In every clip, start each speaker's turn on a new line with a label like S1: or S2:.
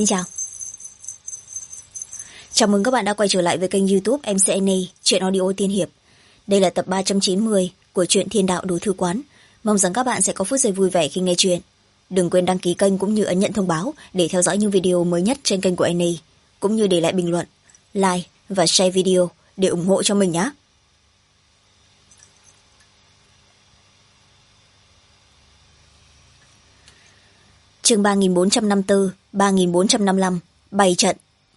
S1: Xin chào. Chào mừng các bạn đã quay trở lại với kênh YouTube MCNA Truyện Audio Tiên Hiệp. Đây là tập 390 của truyện Thiên Đạo Đồ Thư Quán. Mong rằng các bạn sẽ có phút giây vui vẻ khi nghe chuyện. Đừng quên đăng ký kênh cũng như ấn nhận thông báo để theo dõi những video mới nhất trên kênh của NA, cũng như để lại bình luận, like và share video để ủng hộ cho mình nhé. Chương 3454, 3455, bày trận.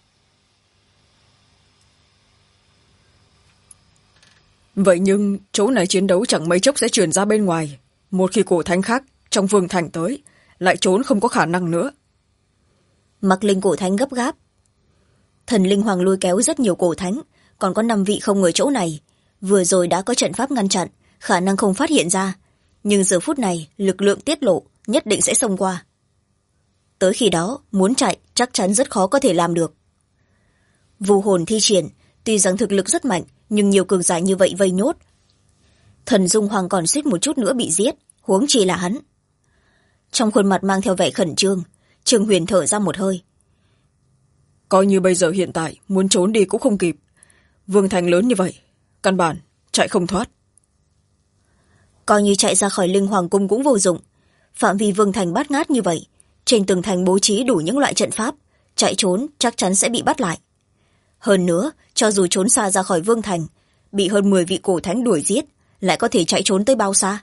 S2: Vậy nhưng chỗ này chiến đấu chẳng mấy chốc sẽ truyền ra bên ngoài. Một khi cổ thánh khác trong vương thành tới, lại trốn không có khả năng nữa.
S1: Mặc linh cổ thánh gấp gáp. Thần linh hoàng lôi kéo rất nhiều cổ thánh, còn có 5 vị không ở chỗ này. Vừa rồi đã có trận pháp ngăn chặn, khả năng không phát hiện ra. Nhưng giờ phút này, lực lượng tiết lộ, nhất định sẽ xông qua. Tới khi đó, muốn chạy chắc chắn rất khó có thể làm được. Vu hồn thi triển, tuy rằng thực lực rất mạnh, nhưng nhiều cường giả như vậy vây nhốt. Thần dung hoàng còn suýt một chút nữa bị giết, huống chi là hắn. Trong khuôn mặt mang theo vẻ khẩn trương, Trương Huyền thở ra một hơi.
S2: Coi như bây giờ hiện tại muốn trốn đi cũng không kịp. Vương thành lớn như vậy, căn bản chạy không thoát.
S1: Coi như chạy ra khỏi linh hoàng cung cũng vô dụng. Phạm vi vương thành bát ngát như vậy, trên tường thành bố trí đủ những loại trận pháp, chạy trốn chắc chắn sẽ bị bắt lại. Hơn nữa, cho dù trốn xa ra khỏi vương thành, bị hơn 10 vị cổ thánh đuổi giết, lại có thể chạy trốn tới bao xa?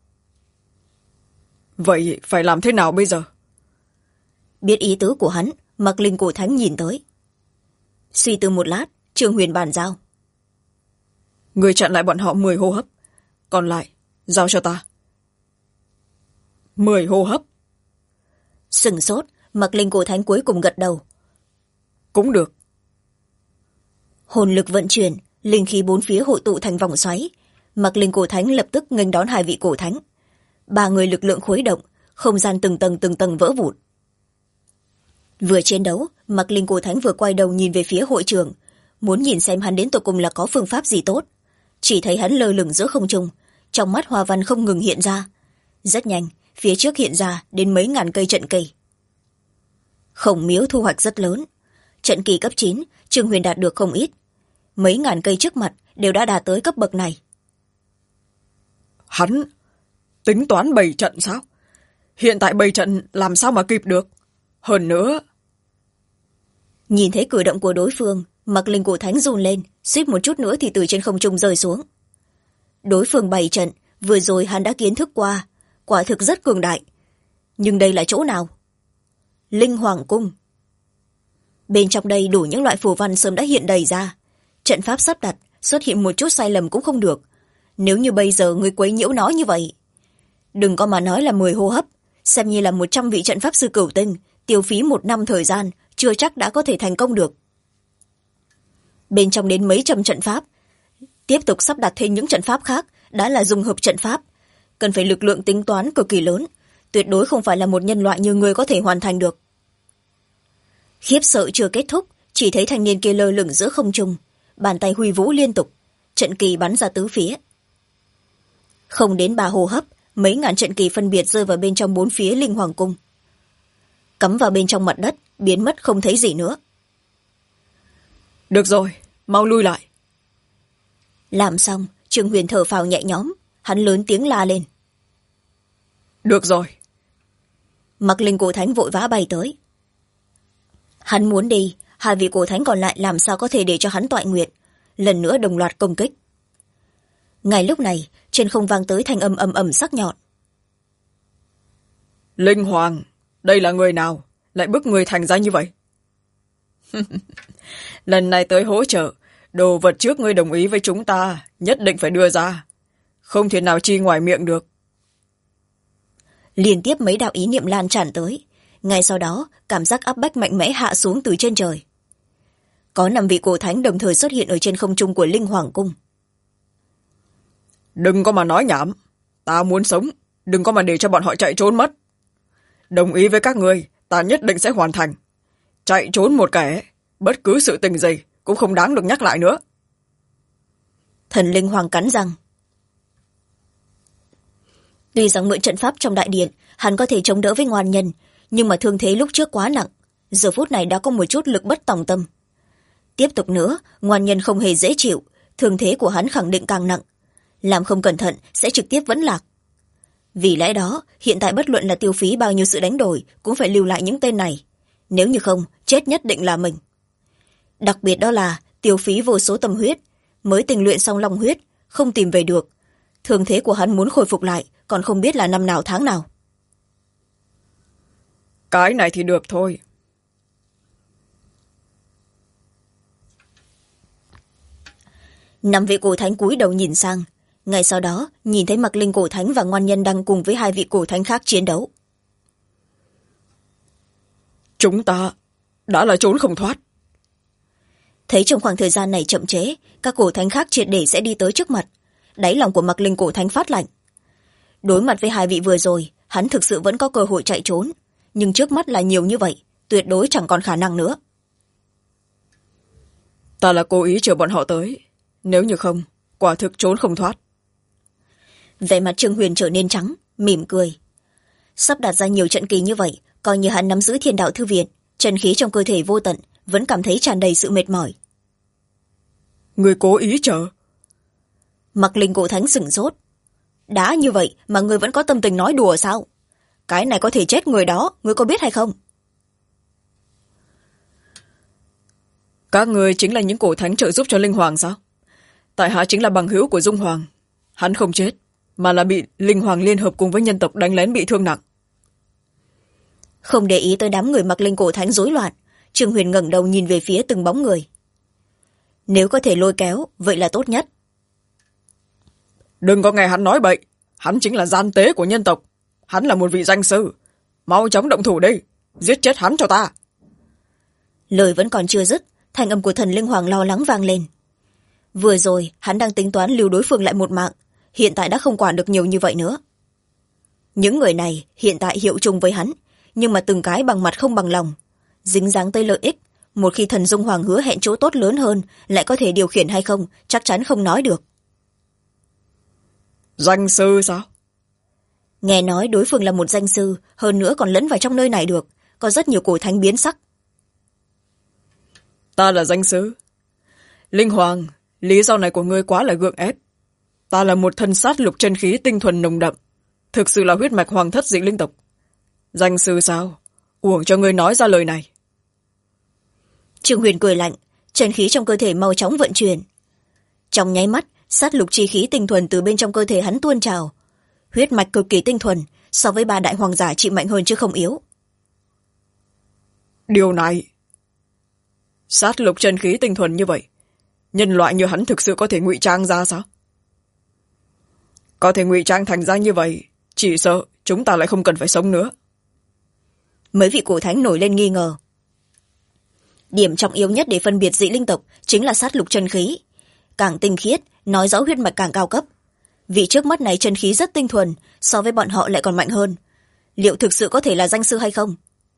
S2: Vậy phải làm thế nào bây giờ?
S1: Biết ý tứ của hắn, Mặc linh cổ thánh nhìn tới. Suy tư một lát, Trương Huyền bàn giao.
S2: Người chặn lại bọn họ 10 hô hấp, còn lại giao cho ta. 10 hô hấp?
S1: Sừng sốt, Mặc linh cổ thánh cuối cùng gật đầu.
S2: Cũng được.
S1: Hồn lực vận chuyển, linh khí bốn phía hội tụ thành vòng xoáy. Mặc linh cổ thánh lập tức nghênh đón 2 vị cổ thánh. 3 người lực lượng khuấy động, không gian từng tầng vỡ vụn. Vừa chiến đấu, Mặc linh cổ thánh vừa quay đầu nhìn về phía hội trường, muốn nhìn xem hắn đến tột cùng là có phương pháp gì tốt. Chỉ thấy hắn lơ lửng giữa không trung, trong mắt hoa văn không ngừng hiện ra. Rất nhanh, phía trước hiện ra đến mấy ngàn cây trận kỳ. Khổng miếu thu hoạch rất lớn. Trận kỳ cấp 9, Trương Huyền đạt được không ít. Mấy ngàn cây trước mặt đều đã đạt tới cấp bậc này.
S2: Hắn tính toán bày trận sao? Hiện tại bày trận làm sao mà kịp được? Hơn nữa...
S1: Nhìn thấy cử động của đối phương, Mặc linh cổ thánh run lên, suýt một chút nữa thì từ trên không trung rơi xuống. Đối phương bày trận, vừa rồi hắn đã kiến thức qua, quả thực rất cường đại. Nhưng đây là chỗ nào? Linh Hoàng Cung. Bên trong đây đủ những loại phù văn sớm đã hiện đầy ra. Trận pháp sắp đặt, xuất hiện một chút sai lầm cũng không được. Nếu như bây giờ người quấy nhiễu nó như vậy, đừng có mà nói là 10 hô hấp, xem như là 100 vị trận pháp sư cửu tinh, tiêu phí 1 năm thời gian, chưa chắc đã có thể thành công được. Bên trong đến mấy trăm trận pháp, tiếp tục sắp đặt thêm những trận pháp khác, đã là dung hợp trận pháp, cần phải lực lượng tính toán cực kỳ lớn, tuyệt đối không phải là một nhân loại như người có thể hoàn thành được. Khiếp sợ chưa kết thúc, chỉ thấy thanh niên kia lơ lửng giữa không trung, bàn tay huy vũ liên tục, trận kỳ bắn ra tứ phía. Không đến 3 hô hấp, mấy ngàn trận kỳ phân biệt rơi vào bên trong 4 phía linh hoàng cung, cắm vào bên trong mặt đất, biến mất không thấy gì nữa.
S2: Được rồi, mau lui lại.
S1: Làm xong, Trương Huyền thở phào nhẹ nhõm, hắn lớn tiếng la lên.
S2: Được rồi.
S1: Mặc linh cổ thánh vội vã bay tới. Hắn muốn đi, 2 vị cổ thánh còn lại làm sao có thể để cho hắn toại nguyện, lần nữa đồng loạt công kích. Ngay lúc này, trên không vang tới thanh âm ầm ầm sắc nhọn.
S2: Linh Hoàng, đây là người nào, lại bức người thành ra như vậy? Lần này tới hỗ trợ, đồ vật trước ngươi đồng ý với chúng ta, nhất định phải đưa ra. Không thể nào chi ngoài miệng được.
S1: Liên tiếp mấy đạo ý niệm lan tràn tới. Ngay sau đó, cảm giác áp bách mạnh mẽ hạ xuống từ trên trời. Có 5 vị cổ thánh đồng thời xuất hiện ở trên không trung của Linh Hoàng Cung.
S2: Đừng có mà nói nhảm. Ta muốn sống, đừng có mà để cho bọn họ chạy trốn mất. Đồng ý với các ngươi, ta nhất định sẽ hoàn thành. Chạy trốn một kẻ, bất cứ sự tình gì cũng không đáng được nhắc lại nữa.
S1: Thần Linh Hoàng cắn răng. Tuy rằng mượn trận pháp trong đại điện, hắn có thể chống đỡ với ngoan nhân, nhưng mà thương thế lúc trước quá nặng, giờ phút này đã có một chút lực bất tòng tâm. Tiếp tục nữa, ngoan nhân không hề dễ chịu, thương thế của hắn khẳng định càng nặng, làm không cẩn thận sẽ trực tiếp vẫn lạc. Vì lẽ đó hiện tại bất luận là tiêu phí bao nhiêu sự đánh đổi cũng phải lưu lại những tên này, nếu như không chết nhất định là mình. Đặc biệt đó là tiêu phí vô số tâm huyết mới tình luyện xong long huyết, không tìm về được, thương thế của hắn muốn khôi phục lại còn không biết là năm nào tháng nào.
S2: Cái này thì được thôi.
S1: Năm vị cổ thánh cúi đầu nhìn sang, ngay sau đó nhìn thấy Mặc Linh cổ thánh và ngoan nhân đang cùng với hai vị cổ thánh khác chiến đấu.
S2: Chúng ta đã là trốn không thoát.
S1: Thấy trong khoảng thời gian này chậm chế, các cổ thánh khác triệt để sẽ đi tới trước mặt, đáy lòng của Mặc Linh cổ thánh phát lạnh. Đối mặt với hai vị vừa rồi, hắn thực sự vẫn có cơ hội chạy trốn, nhưng trước mắt là nhiều như vậy, tuyệt đối chẳng còn khả năng nữa.
S2: Ta là cố ý chờ bọn họ tới, nếu như không quả thực trốn không thoát.
S1: Vẻ mặt Trương Huyền trở nên trắng, mỉm cười. Sắp đặt ra nhiều trận kỳ như vậy, coi như hắn nắm giữ Thiên Đạo Thư Viện, chân khí trong cơ thể vô tận, vẫn cảm thấy tràn đầy sự mệt mỏi.
S2: Người cố ý chờ?
S1: Mặc Linh cổ thánh sửng sốt. Đã như vậy mà người vẫn có tâm tình nói đùa sao? Cái này có thể chết người đó, người có biết hay không?
S2: Các người chính là những cổ thánh trợ giúp cho Linh Hoàng sao? Tại hạ chính là bằng hữu của Dung Hoàng. Hắn không chết, mà là bị Linh Hoàng liên hợp cùng với nhân tộc đánh lén bị thương nặng.
S1: Không để ý tới đám người Mặc Linh cổ thánh rối loạn, Trương Huyền ngẩng đầu nhìn về phía từng bóng người. Nếu có thể lôi kéo, vậy là tốt nhất.
S2: Đừng có nghe hắn nói bậy, hắn chính là gian tế của nhân tộc. Hắn là một vị danh sư. Mau chóng động thủ đi, giết chết hắn cho ta.
S1: Lời vẫn còn chưa dứt, thanh âm của thần Linh Hoàng lo lắng vang lên. Vừa rồi hắn đang tính toán lưu đối phương lại một mạng, hiện tại đã không quản được nhiều như vậy nữa. Những người này hiện tại hiệu chung với hắn, nhưng mà từng cái bằng mặt không bằng lòng, dính dáng tới lợi ích. Một khi thần Dung Hoàng hứa hẹn chỗ tốt lớn hơn, lại có thể điều khiển hay không chắc chắn không nói được.
S2: Danh sư sao?
S1: Nghe nói đối phương là một danh sư, hơn nữa còn lẫn vào trong nơi này được, có rất nhiều cổ thánh biến sắc.
S2: Ta là danh sư. Linh Hoàng, lý do này của ngươi quá là gượng ép. Ta là một thân sát lục chân khí tinh thuần nồng đậm, thực sự là huyết mạch hoàng thất dị linh tộc. Danh sư sao? Uổng cho ngươi nói ra lời này.
S1: Trương Huyền cười lạnh, chân khí trong cơ thể mau chóng vận chuyển. Trong nháy mắt, sát lục chi khí tinh thuần từ bên trong cơ thể hắn tuôn trào. Huyết mạch cực kỳ tinh thuần, so với ba đại hoàng giả chỉ mạnh hơn chứ không yếu.
S2: Điều này... Sát lục chân khí tinh thuần như vậy, nhân loại như hắn thực sự có thể ngụy trang ra sao? Có thể ngụy trang thành ra như vậy, chỉ sợ chúng ta lại không cần phải sống nữa.
S1: Mấy vị cổ thánh nổi lên nghi ngờ. Điểm trọng yếu nhất để phân biệt dị linh tộc chính là sát lục chân khí. Càng tinh khiết, nói rõ huyết mạch càng cao cấp. Vị trước mắt này chân khí rất tinh thuần, so với bọn họ lại còn mạnh hơn. Liệu thực sự có thể là danh sư hay không?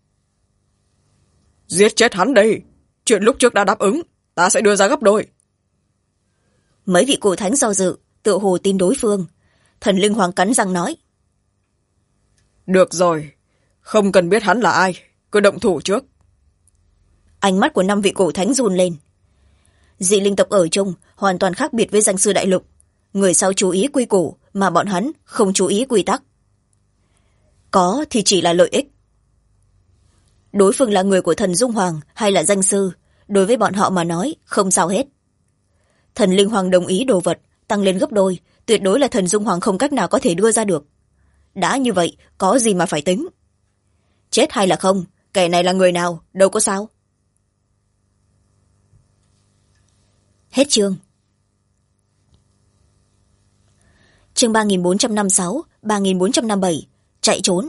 S2: Giết chết hắn đây! Chuyện lúc trước đã đáp ứng, ta sẽ đưa ra gấp đôi.
S1: Mấy vị cổ thánh do dự, tựa hồ tin đối phương. Thần Linh Hoàng cắn răng nói.
S2: Được rồi, không cần biết hắn là ai, cứ động thủ trước.
S1: Ánh mắt của năm vị cổ thánh run lên. Dị linh tộc ở chung hoàn toàn khác biệt với danh sư đại lục. Người sau chú ý quy củ, mà bọn hắn không chú ý quy tắc. Có thì chỉ là lợi ích. Đối phương là người của thần Dung Hoàng hay là danh sư, đối với bọn họ mà nói không sao hết. Thần Linh Hoàng đồng ý đồ vật tăng lên gấp đôi, tuyệt đối là thần Dung Hoàng không cách nào có thể đưa ra được. Đã như vậy, có gì mà phải tính. Chết hay là không, kẻ này là người nào, đâu có sao. Hết chương. Chương 3456, 3457, chạy trốn.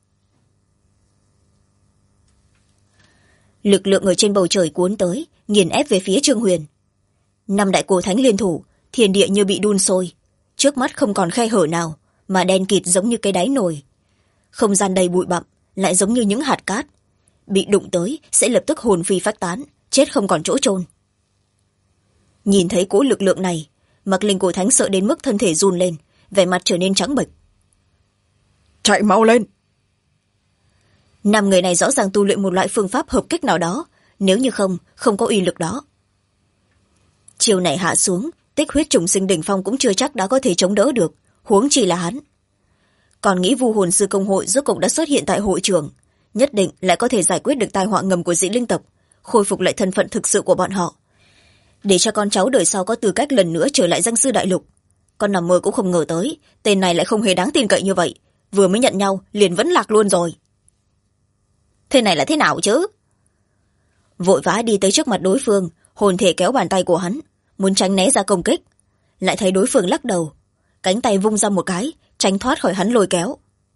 S1: Lực lượng ở trên bầu trời cuốn tới, nghiền ép về phía Trương Huyền. Năm đại cổ thánh liên thủ, thiên địa như bị đun sôi, trước mắt không còn khe hở nào, mà đen kịt giống như cái đáy nồi. Không gian đầy bụi bặm, lại giống như những hạt cát, bị đụng tới sẽ lập tức hồn phi phách tán, chết không còn chỗ chôn. Nhìn thấy cỗ lực lượng này, Mặc Linh cổ thánh sợ đến mức thân thể run lên, vẻ mặt trở nên trắng bệch.
S2: Chạy mau lên!
S1: năm người này rõ ràng tu luyện một loại phương pháp hợp kích nào đó, nếu như không có uy lực đó. Chiều này hạ xuống, tích huyết trùng sinh đỉnh phong cũng chưa chắc đã có thể chống đỡ được, huống chi là hắn. Còn nghĩ vu hồn sư công hội rốt cục đã xuất hiện tại hội trường, nhất định lại có thể giải quyết được tai họa ngầm của dị linh tộc, khôi phục lại thân phận thực sự của bọn họ, để cho con cháu đời sau có tư cách lần nữa trở lại danh sư đại lục. Con nằm mơ cũng không ngờ tới tên này lại không hề đáng tin cậy như vậy, vừa mới nhận nhau liền vẫn lạc luôn rồi. Thế này là thế nào chứ? Vội vã đi tới trước mặt đối phương, hồn thể kéo bàn tay của hắn, muốn tránh né ra công kích, lại thấy đối phương lắc đầu, cánh tay vung ra một cái tránh thoát khỏi hắn lôi kéo.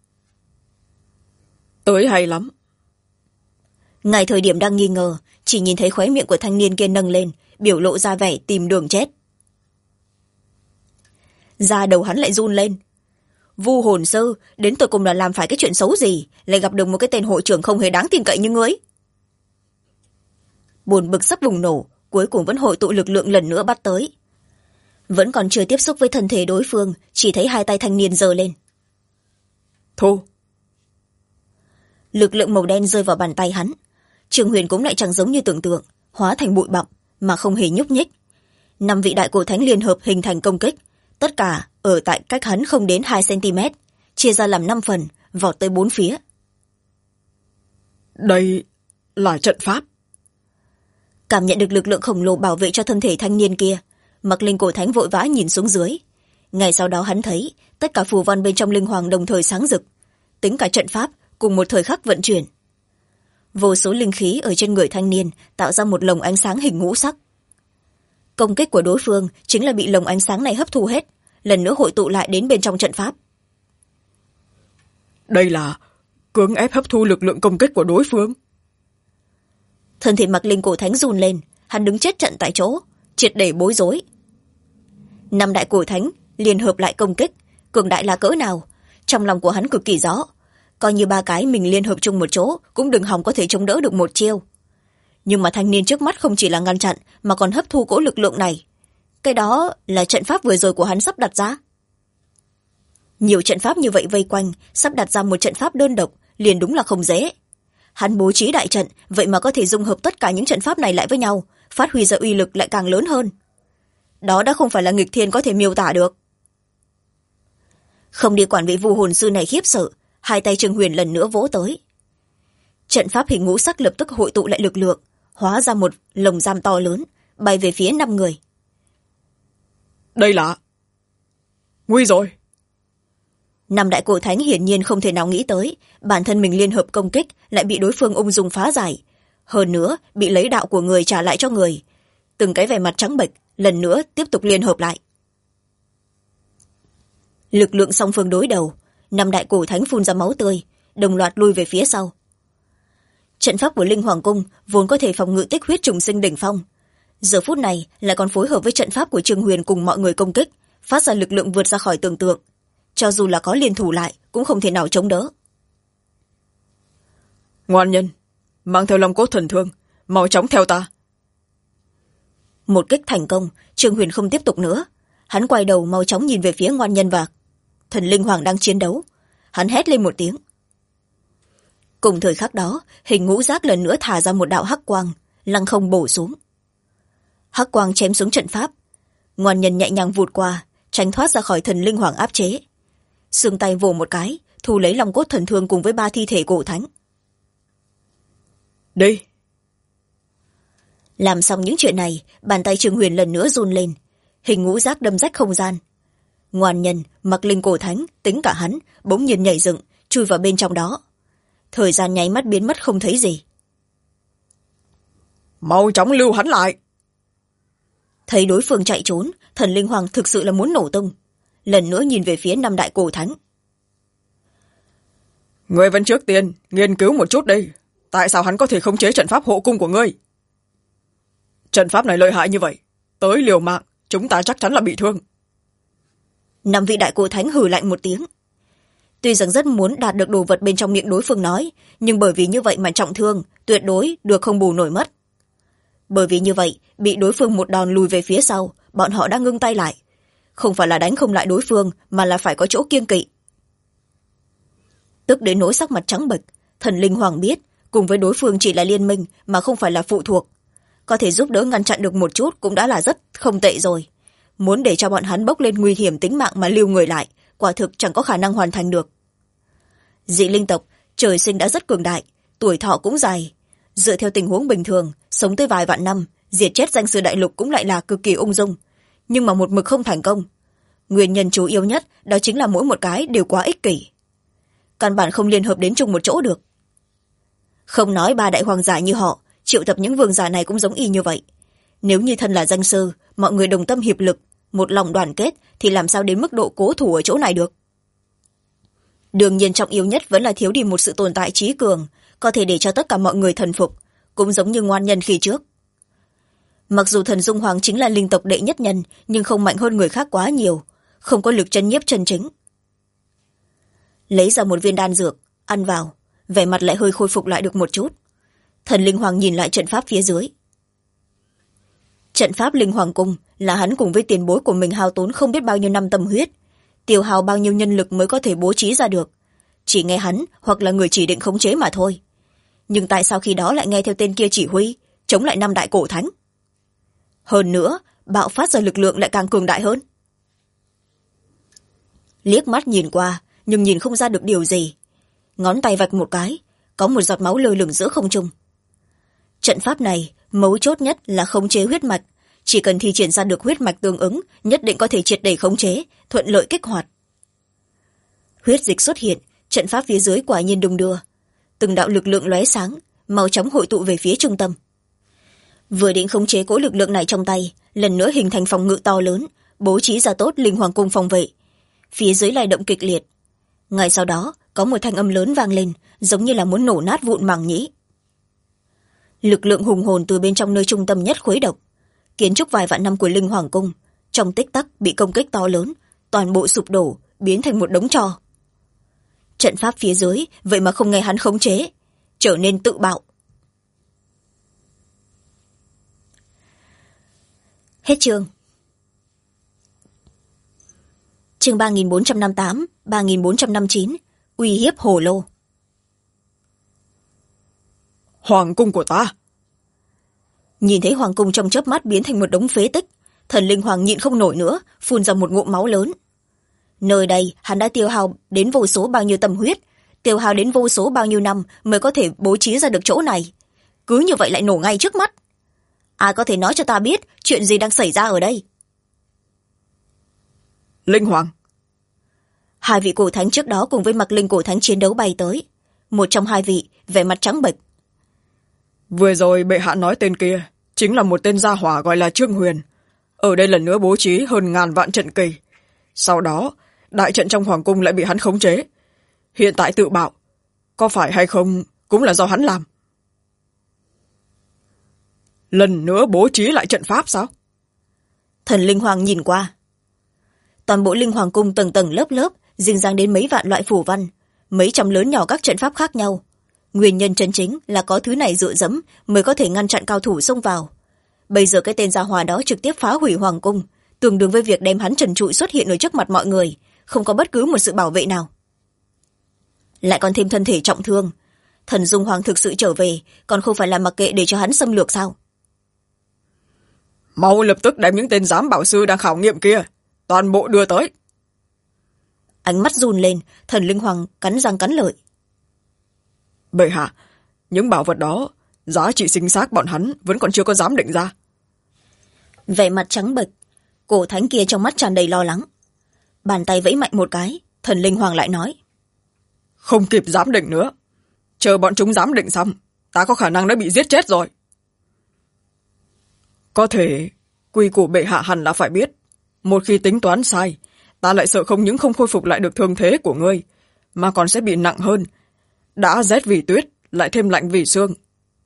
S2: Tới hay lắm.
S1: Ngay thời điểm đang nghi ngờ, chỉ nhìn thấy khóe miệng của thanh niên kia nâng lên, biểu lộ ra vẻ tìm đường chết. Da đầu hắn lại run lên. Vu hồn sư đến tụi cùng là làm phải cái chuyện xấu gì, lại gặp được một cái tên hội trưởng không hề đáng tin cậy như ngươi. Buồn bực sắp bùng nổ, cuối cùng vẫn hội tụ lực lượng lần nữa bắt tới. Vẫn còn chưa tiếp xúc với thân thể đối phương, chỉ thấy hai tay thanh niên giơ lên.
S2: Thu.
S1: Lực lượng màu đen rơi vào bàn tay hắn. Trường Huyền cũng lại chẳng giống như tưởng tượng, hóa thành bụi bặm mà không hề nhúc nhích. 5 vị đại cổ thánh liên hợp hình thành công kích, tất cả ở tại cách hắn không đến 2 cm, chia ra làm 5 phần, vọt tới 4 phía.
S2: Đây là trận pháp.
S1: Cảm nhận được lực lượng khổng lồ bảo vệ cho thân thể thanh niên kia, Mặc Linh cổ thánh vội vã nhìn xuống dưới. Ngay sau đó hắn thấy tất cả phù văn bên trong linh hoàng đồng thời sáng rực, tính cả trận pháp cùng một thời khắc vận chuyển. Vô số linh khí ở trên người thanh niên tạo ra một lồng ánh sáng hình ngũ sắc. Công kích của đối phương chính là bị lồng ánh sáng này hấp thu hết, lần nữa hội tụ lại đến bên trong trận pháp.
S2: Đây là cưỡng ép hấp thu lực lượng công kích của đối phương.
S1: Thân thể Mặc Linh cổ thánh run lên, hắn đứng chết trận tại chỗ, triệt để bối rối. 5 đại cổ thánh liên hợp lại công kích, cường đại là cỡ nào, trong lòng của hắn cực kỳ rõ. Coi như 3 cái mình liên hợp chung một chỗ cũng đừng hòng có thể chống đỡ được một chiêu. Nhưng mà thanh niên trước mắt không chỉ là ngăn chặn mà còn hấp thu cỗ lực lượng này. Cái đó là trận pháp vừa rồi của hắn sắp đặt ra. Nhiều trận pháp như vậy vây quanh, sắp đặt ra một trận pháp đơn độc liền đúng là không dễ. Hắn bố trí đại trận, vậy mà có thể dung hợp tất cả những trận pháp này lại với nhau, phát huy ra uy lực lại càng lớn hơn. Đó đã không phải là nghịch thiên có thể miêu tả được. Không đi quản vị vu hồn sư này khiếp sợ, hai tay Trương Huyền lần nữa vỗ tới. Trận pháp hình ngũ sắc lập tức hội tụ lại lực lượng, hóa ra một lồng giam to lớn, bay về phía 5 người.
S2: Đây là... nguy rồi.
S1: 5 đại cổ thánh hiển nhiên không thể nào nghĩ tới bản thân mình liên hợp công kích lại bị đối phương ung dung phá giải, hơn nữa bị lấy đạo của người trả lại cho người. Từng cái vẻ mặt trắng bệch lần nữa tiếp tục liên hợp lại. Lực lượng song phương đối đầu, 5 đại cổ thánh phun ra máu tươi, đồng loạt lui về phía sau. Trận pháp của Linh Hoàng Cung vốn có thể phòng ngự tích huyết trùng sinh đỉnh phong, giờ phút này lại còn phối hợp với trận pháp của Trương Huyền cùng mọi người công kích, phát ra lực lượng vượt ra khỏi tưởng tượng. Cho dù là có liên thủ lại cũng không thể nào chống đỡ.
S2: Ngoan nhân, mang theo long cốt thần thương, mau chóng theo ta.
S1: Một kích thành công, Trương Huyền không tiếp tục nữa. Hắn quay đầu mau chóng nhìn về phía ngoan nhân và thần linh hoàng đang chiến đấu. Hắn hét lên một tiếng. Cùng thời khắc đó, hình ngũ giác lần nữa thả ra một đạo hắc quang, lăng không bổ xuống. Hắc quang chém xuống trận pháp. Ngoan nhân nhẹ nhàng vụt qua, tránh thoát ra khỏi thần linh hoàng áp chế. Xương tay vồ một cái, thu lấy long cốt thần thương cùng với 3 thi thể cổ thánh.
S2: Đi.
S1: Làm xong những chuyện này, bàn tay Trương Huyền lần nữa run lên, hình ngũ giác đâm rách không gian. Ngoan nhân, Mặc Linh cổ thánh, tính cả hắn, bỗng nhiên nhảy dựng, chui vào bên trong đó. Thời gian nháy mắt biến mất không thấy gì.
S2: Mau chóng lưu hắn lại.
S1: Thấy đối phương chạy trốn, thần linh hoàng thực sự là muốn nổ tung. Lần nữa nhìn về phía 5 đại cổ thánh.
S2: Ngươi vẫn trước tiên nghiên cứu một chút đi, tại sao hắn có thể khống chế trận pháp hộ cung của ngươi? Trận pháp này lợi hại như vậy, tới liều mạng chúng ta chắc chắn là bị thương.
S1: 5 vị đại cổ thánh hừ lạnh một tiếng. Tuy rằng rất muốn đạt được đồ vật bên trong miệng đối phương nói, nhưng bởi vì như vậy mà trọng thương, tuyệt đối được không bù nổi mất. Bởi vì như vậy, bị đối phương một đòn lùi về phía sau, bọn họ đã ngưng tay lại. Không phải là đánh không lại đối phương, mà là phải có chỗ kiêng kỵ. Tức đến nỗi sắc mặt trắng bệch, thần linh hoàng biết cùng với đối phương chỉ là liên minh mà không phải là phụ thuộc, có thể giúp đỡ ngăn chặn được một chút cũng đã là rất không tệ rồi. Muốn để cho bọn hắn bốc lên nguy hiểm tính mạng mà lưu người lại, quả thực chẳng có khả năng hoàn thành được. Dị linh tộc trời sinh đã rất cường đại, tuổi thọ cũng dài, dựa theo tình huống bình thường sống tới vài vạn năm, diệt chết danh sư đại lục cũng lại là cực kỳ ung dung, nhưng mà một mực không thành công. Nguyên nhân chủ yếu nhất đó chính là mỗi một cái đều quá ích kỷ, căn bản không liên hợp đến chung một chỗ được. Không nói ba đại hoàng giả như họ, triệu tập những vương giả này cũng giống y như vậy. Nếu như thân là danh sư, mọi người đồng tâm hiệp lực, một lòng đoàn kết thì làm sao đến mức độ cố thủ ở chỗ này được. Đương nhiên trọng yếu nhất vẫn là thiếu đi một sự tồn tại trí cường, có thể để cho tất cả mọi người thần phục, cũng giống như ngoan nhân khi trước. Mặc dù thần Dung Hoàng chính là linh tộc đệ nhất nhân, nhưng không mạnh hơn người khác quá nhiều, không có lực chân nhiếp chân chính. Lấy ra một viên đan dược, ăn vào, vẻ mặt lại hơi khôi phục lại được một chút. Thần Linh Hoàng nhìn lại trận pháp phía dưới. Trận pháp Linh Hoàng Cung là hắn cùng với tiền bối của mình hao tốn không biết bao nhiêu năm tâm huyết, tiêu hao bao nhiêu nhân lực mới có thể bố trí ra được. Chỉ nghe hắn hoặc là người chỉ định khống chế mà thôi. Nhưng tại sao khi đó lại nghe theo tên kia chỉ huy, chống lại năm đại cổ thánh? Hơn nữa, bạo phát ra lực lượng lại càng cường đại hơn. Liếc mắt nhìn qua, nhưng nhìn không ra được điều gì. Ngón tay vạch một cái, có một giọt máu lơ lửng giữa không trung. Trận pháp này, mấu chốt nhất là khống chế huyết mạch. Chỉ cần thi triển ra được huyết mạch tương ứng, nhất định có thể triệt để khống chế, thuận lợi kích hoạt. Huyết dịch xuất hiện, trận pháp phía dưới quả nhiên đung đưa. Từng đạo lực lượng lóe sáng, mau chóng hội tụ về phía trung tâm. Vừa định khống chế cỗ lực lượng này trong tay, lần nữa hình thành phòng ngự to lớn, bố trí ra tốt Linh Hoàng Cung phòng vệ. Phía dưới lay động kịch liệt. Ngay sau đó, có một thanh âm lớn vang lên, giống như là muốn nổ nát vụn màng nhĩ. Lực lượng hùng hồn từ bên trong nơi trung tâm nhất khuấy động. Kiến trúc vài vạn năm của Linh Hoàng Cung, trong tích tắc bị công kích to lớn, toàn bộ sụp đổ, biến thành một đống tro. Trận pháp phía dưới, vậy mà không nghe hắn khống chế, trở nên tự bạo. Hết chương. Chương 3458, 3459, uy hiếp hồ lô.
S2: Hoàng cung của ta.
S1: Nhìn thấy hoàng cung trong chớp mắt biến thành một đống phế tích, thần linh hoàng nhịn không nổi nữa, phun ra một ngụm máu lớn. Nơi đây hắn đã tiêu hao đến vô số bao nhiêu tâm huyết, tiêu hao đến vô số bao nhiêu năm mới có thể bố trí ra được chỗ này. Cứ như vậy lại nổ ngay trước mắt. Ai có thể nói cho ta biết chuyện gì đang xảy ra ở đây?
S2: Linh Hoàng.
S1: Hai vị cổ thánh trước đó cùng với Mặc Linh cổ thánh chiến đấu bay tới. Một trong hai vị vẻ mặt trắng bệch.
S2: Vừa rồi bệ hạ nói tên kia chính là một tên gia hỏa gọi là Trương Huyền. Ở đây lần nữa bố trí hơn ngàn vạn trận kỳ. Sau đó, đại trận trong hoàng cung lại bị hắn khống chế. Hiện tại tự bạo, có phải hay không cũng là do hắn làm. Lần nữa bố trí lại trận pháp sao?
S1: Thần Linh Hoàng nhìn qua. Toàn bộ Linh Hoàng cung tầng tầng lớp lớp, rình rang đến mấy vạn loại phù văn, mấy trăm lớn nhỏ các trận pháp khác nhau. Nguyên nhân chân chính là có thứ này dựa dẫm mới có thể ngăn chặn cao thủ xông vào. Bây giờ cái tên gia hỏa đó trực tiếp phá hủy hoàng cung, tương đương với việc đem hắn trần trụi xuất hiện ở trước mặt mọi người, không có bất cứ một sự bảo vệ nào. Lại còn thêm thân thể trọng thương. Thần Dung Hoàng thực sự trở về, còn không phải là mặc kệ để cho hắn xâm lược sao?
S2: Mau lập tức đem những tên giám bảo sư đang khảo nghiệm kia toàn bộ đưa tới.
S1: Ánh mắt run lên, thần Linh Hoàng cắn răng cắn lợi.
S2: Bệ hạ, những bảo vật đó giá trị chính xác bọn hắn vẫn còn chưa có dám định ra.
S1: Vẻ mặt trắng bệch, cổ thánh kia trong mắt tràn đầy lo lắng. Bàn tay vẫy mạnh một cái, thần Linh Hoàng lại nói.
S2: Không kịp giám định nữa. Chờ bọn chúng giám định xong, ta có khả năng đã bị giết chết rồi. Có thể, quy củ bệ hạ hẳn là phải biết. Một khi tính toán sai, ta lại sợ không những không khôi phục lại được thương thế của ngươi, mà còn sẽ bị nặng hơn. Đã rét vì tuyết, lại thêm lạnh vì sương.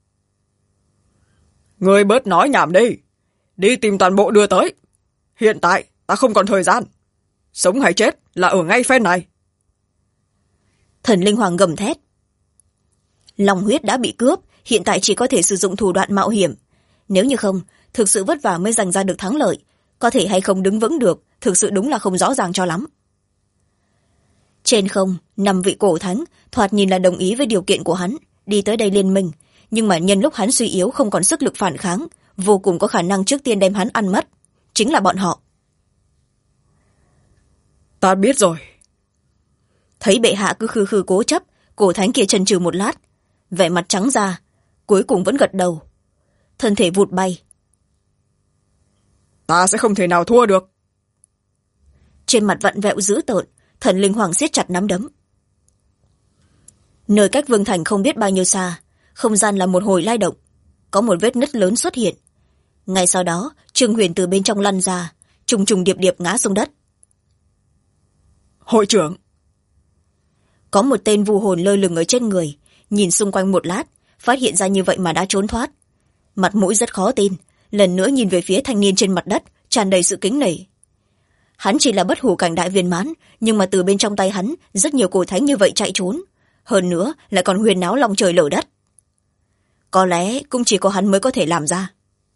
S2: Ngươi bớt nói nhảm đi. Đi tìm toàn bộ đưa tới. Hiện tại, ta không còn thời gian. Sống hay chết là ở ngay phen này.
S1: Thần Linh Hoàng gầm thét. Lòng huyết đã bị cướp, hiện tại chỉ có thể sử dụng thủ đoạn mạo hiểm. Nếu như không, thực sự vất vả mới giành ra được thắng lợi. Có thể hay không đứng vững được, thực sự đúng là không rõ ràng cho lắm. Trên không 5 vị cổ thánh thoạt nhìn là đồng ý với điều kiện của hắn, đi tới đây liên minh, nhưng mà nhân lúc hắn suy yếu không còn sức lực phản kháng, vô cùng có khả năng trước tiên đem hắn ăn mất, chính là bọn họ.
S2: Ta biết rồi.
S1: Thấy bệ hạ cứ khư khư cố chấp, cổ thánh kia chần chừ một lát, vẻ mặt trắng ra, cuối cùng vẫn gật đầu, thân thể vụt bay.
S2: Ta sẽ không thể nào thua được.
S1: Trên mặt vặn vẹo dữ tợn, thần linh hoàng siết chặt nắm đấm. Nơi cách vương thành không biết bao nhiêu xa, không gian là một hồi lay động, có một vết nứt lớn xuất hiện. Ngay sau đó Trương Huyền từ bên trong lăn ra, trùng trùng điệp điệp ngã xuống đất.
S2: Hội trưởng.
S1: Có một tên vu hồn lơ lửng ở trên người, nhìn xung quanh một lát, phát hiện ra như vậy mà đã trốn thoát. Mặt mũi rất khó tin, lần nữa nhìn về phía thanh niên trên mặt đất, tràn đầy sự kính nể. Hắn chỉ là bất hủ cảnh đại viên mãn, nhưng mà từ bên trong tay hắn rất nhiều cổ thánh như vậy chạy trốn, hơn nữa lại còn huyền náo lòng trời lở đất. Có lẽ cũng chỉ có hắn mới có thể làm ra.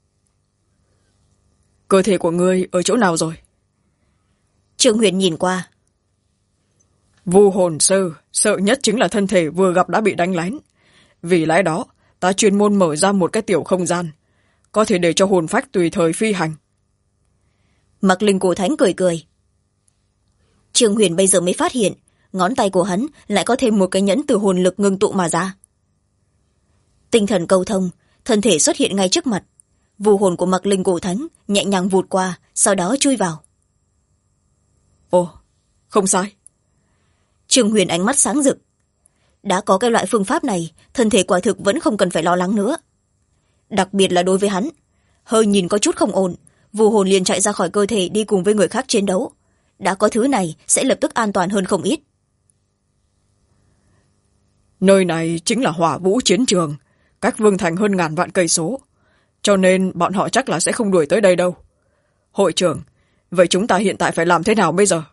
S2: Cơ thể của ngươi ở chỗ nào rồi?
S1: Trương Huyền nhìn qua.
S2: Vu hồn sư sợ nhất chính là thân thể vừa gặp đã bị đánh lén. Vì lẽ đó ta chuyên môn mở ra một cái tiểu không gian, có thể để cho hồn phách tùy thời phi hành.
S1: Mặc linh cổ thánh cười cười. Trương Huyền bây giờ mới phát hiện ngón tay của hắn lại có thêm một cái nhẫn từ hồn lực ngưng tụ mà ra. Tinh thần câu thông, thân thể xuất hiện ngay trước mặt. Vu hồn của Mặc linh cổ thánh nhẹ nhàng vụt qua, sau đó chui vào.
S2: Ồ, không sai.
S1: Trương Huyền ánh mắt sáng rực. Đã có cái loại phương pháp này, thân thể quả thực vẫn không cần phải lo lắng nữa. Đặc biệt là đối với hắn, hơi nhìn có chút không ổn, vu hồn liền chạy ra khỏi cơ thể đi cùng với người khác chiến đấu. Đã có thứ này sẽ lập tức an toàn hơn không ít.
S2: Nơi này chính là Hỏa Vũ chiến trường, cách vương thành hơn ngàn vạn cây số, cho nên bọn họ chắc là sẽ không đuổi tới đây đâu. Hội trưởng, vậy chúng ta hiện tại phải làm thế nào bây giờ?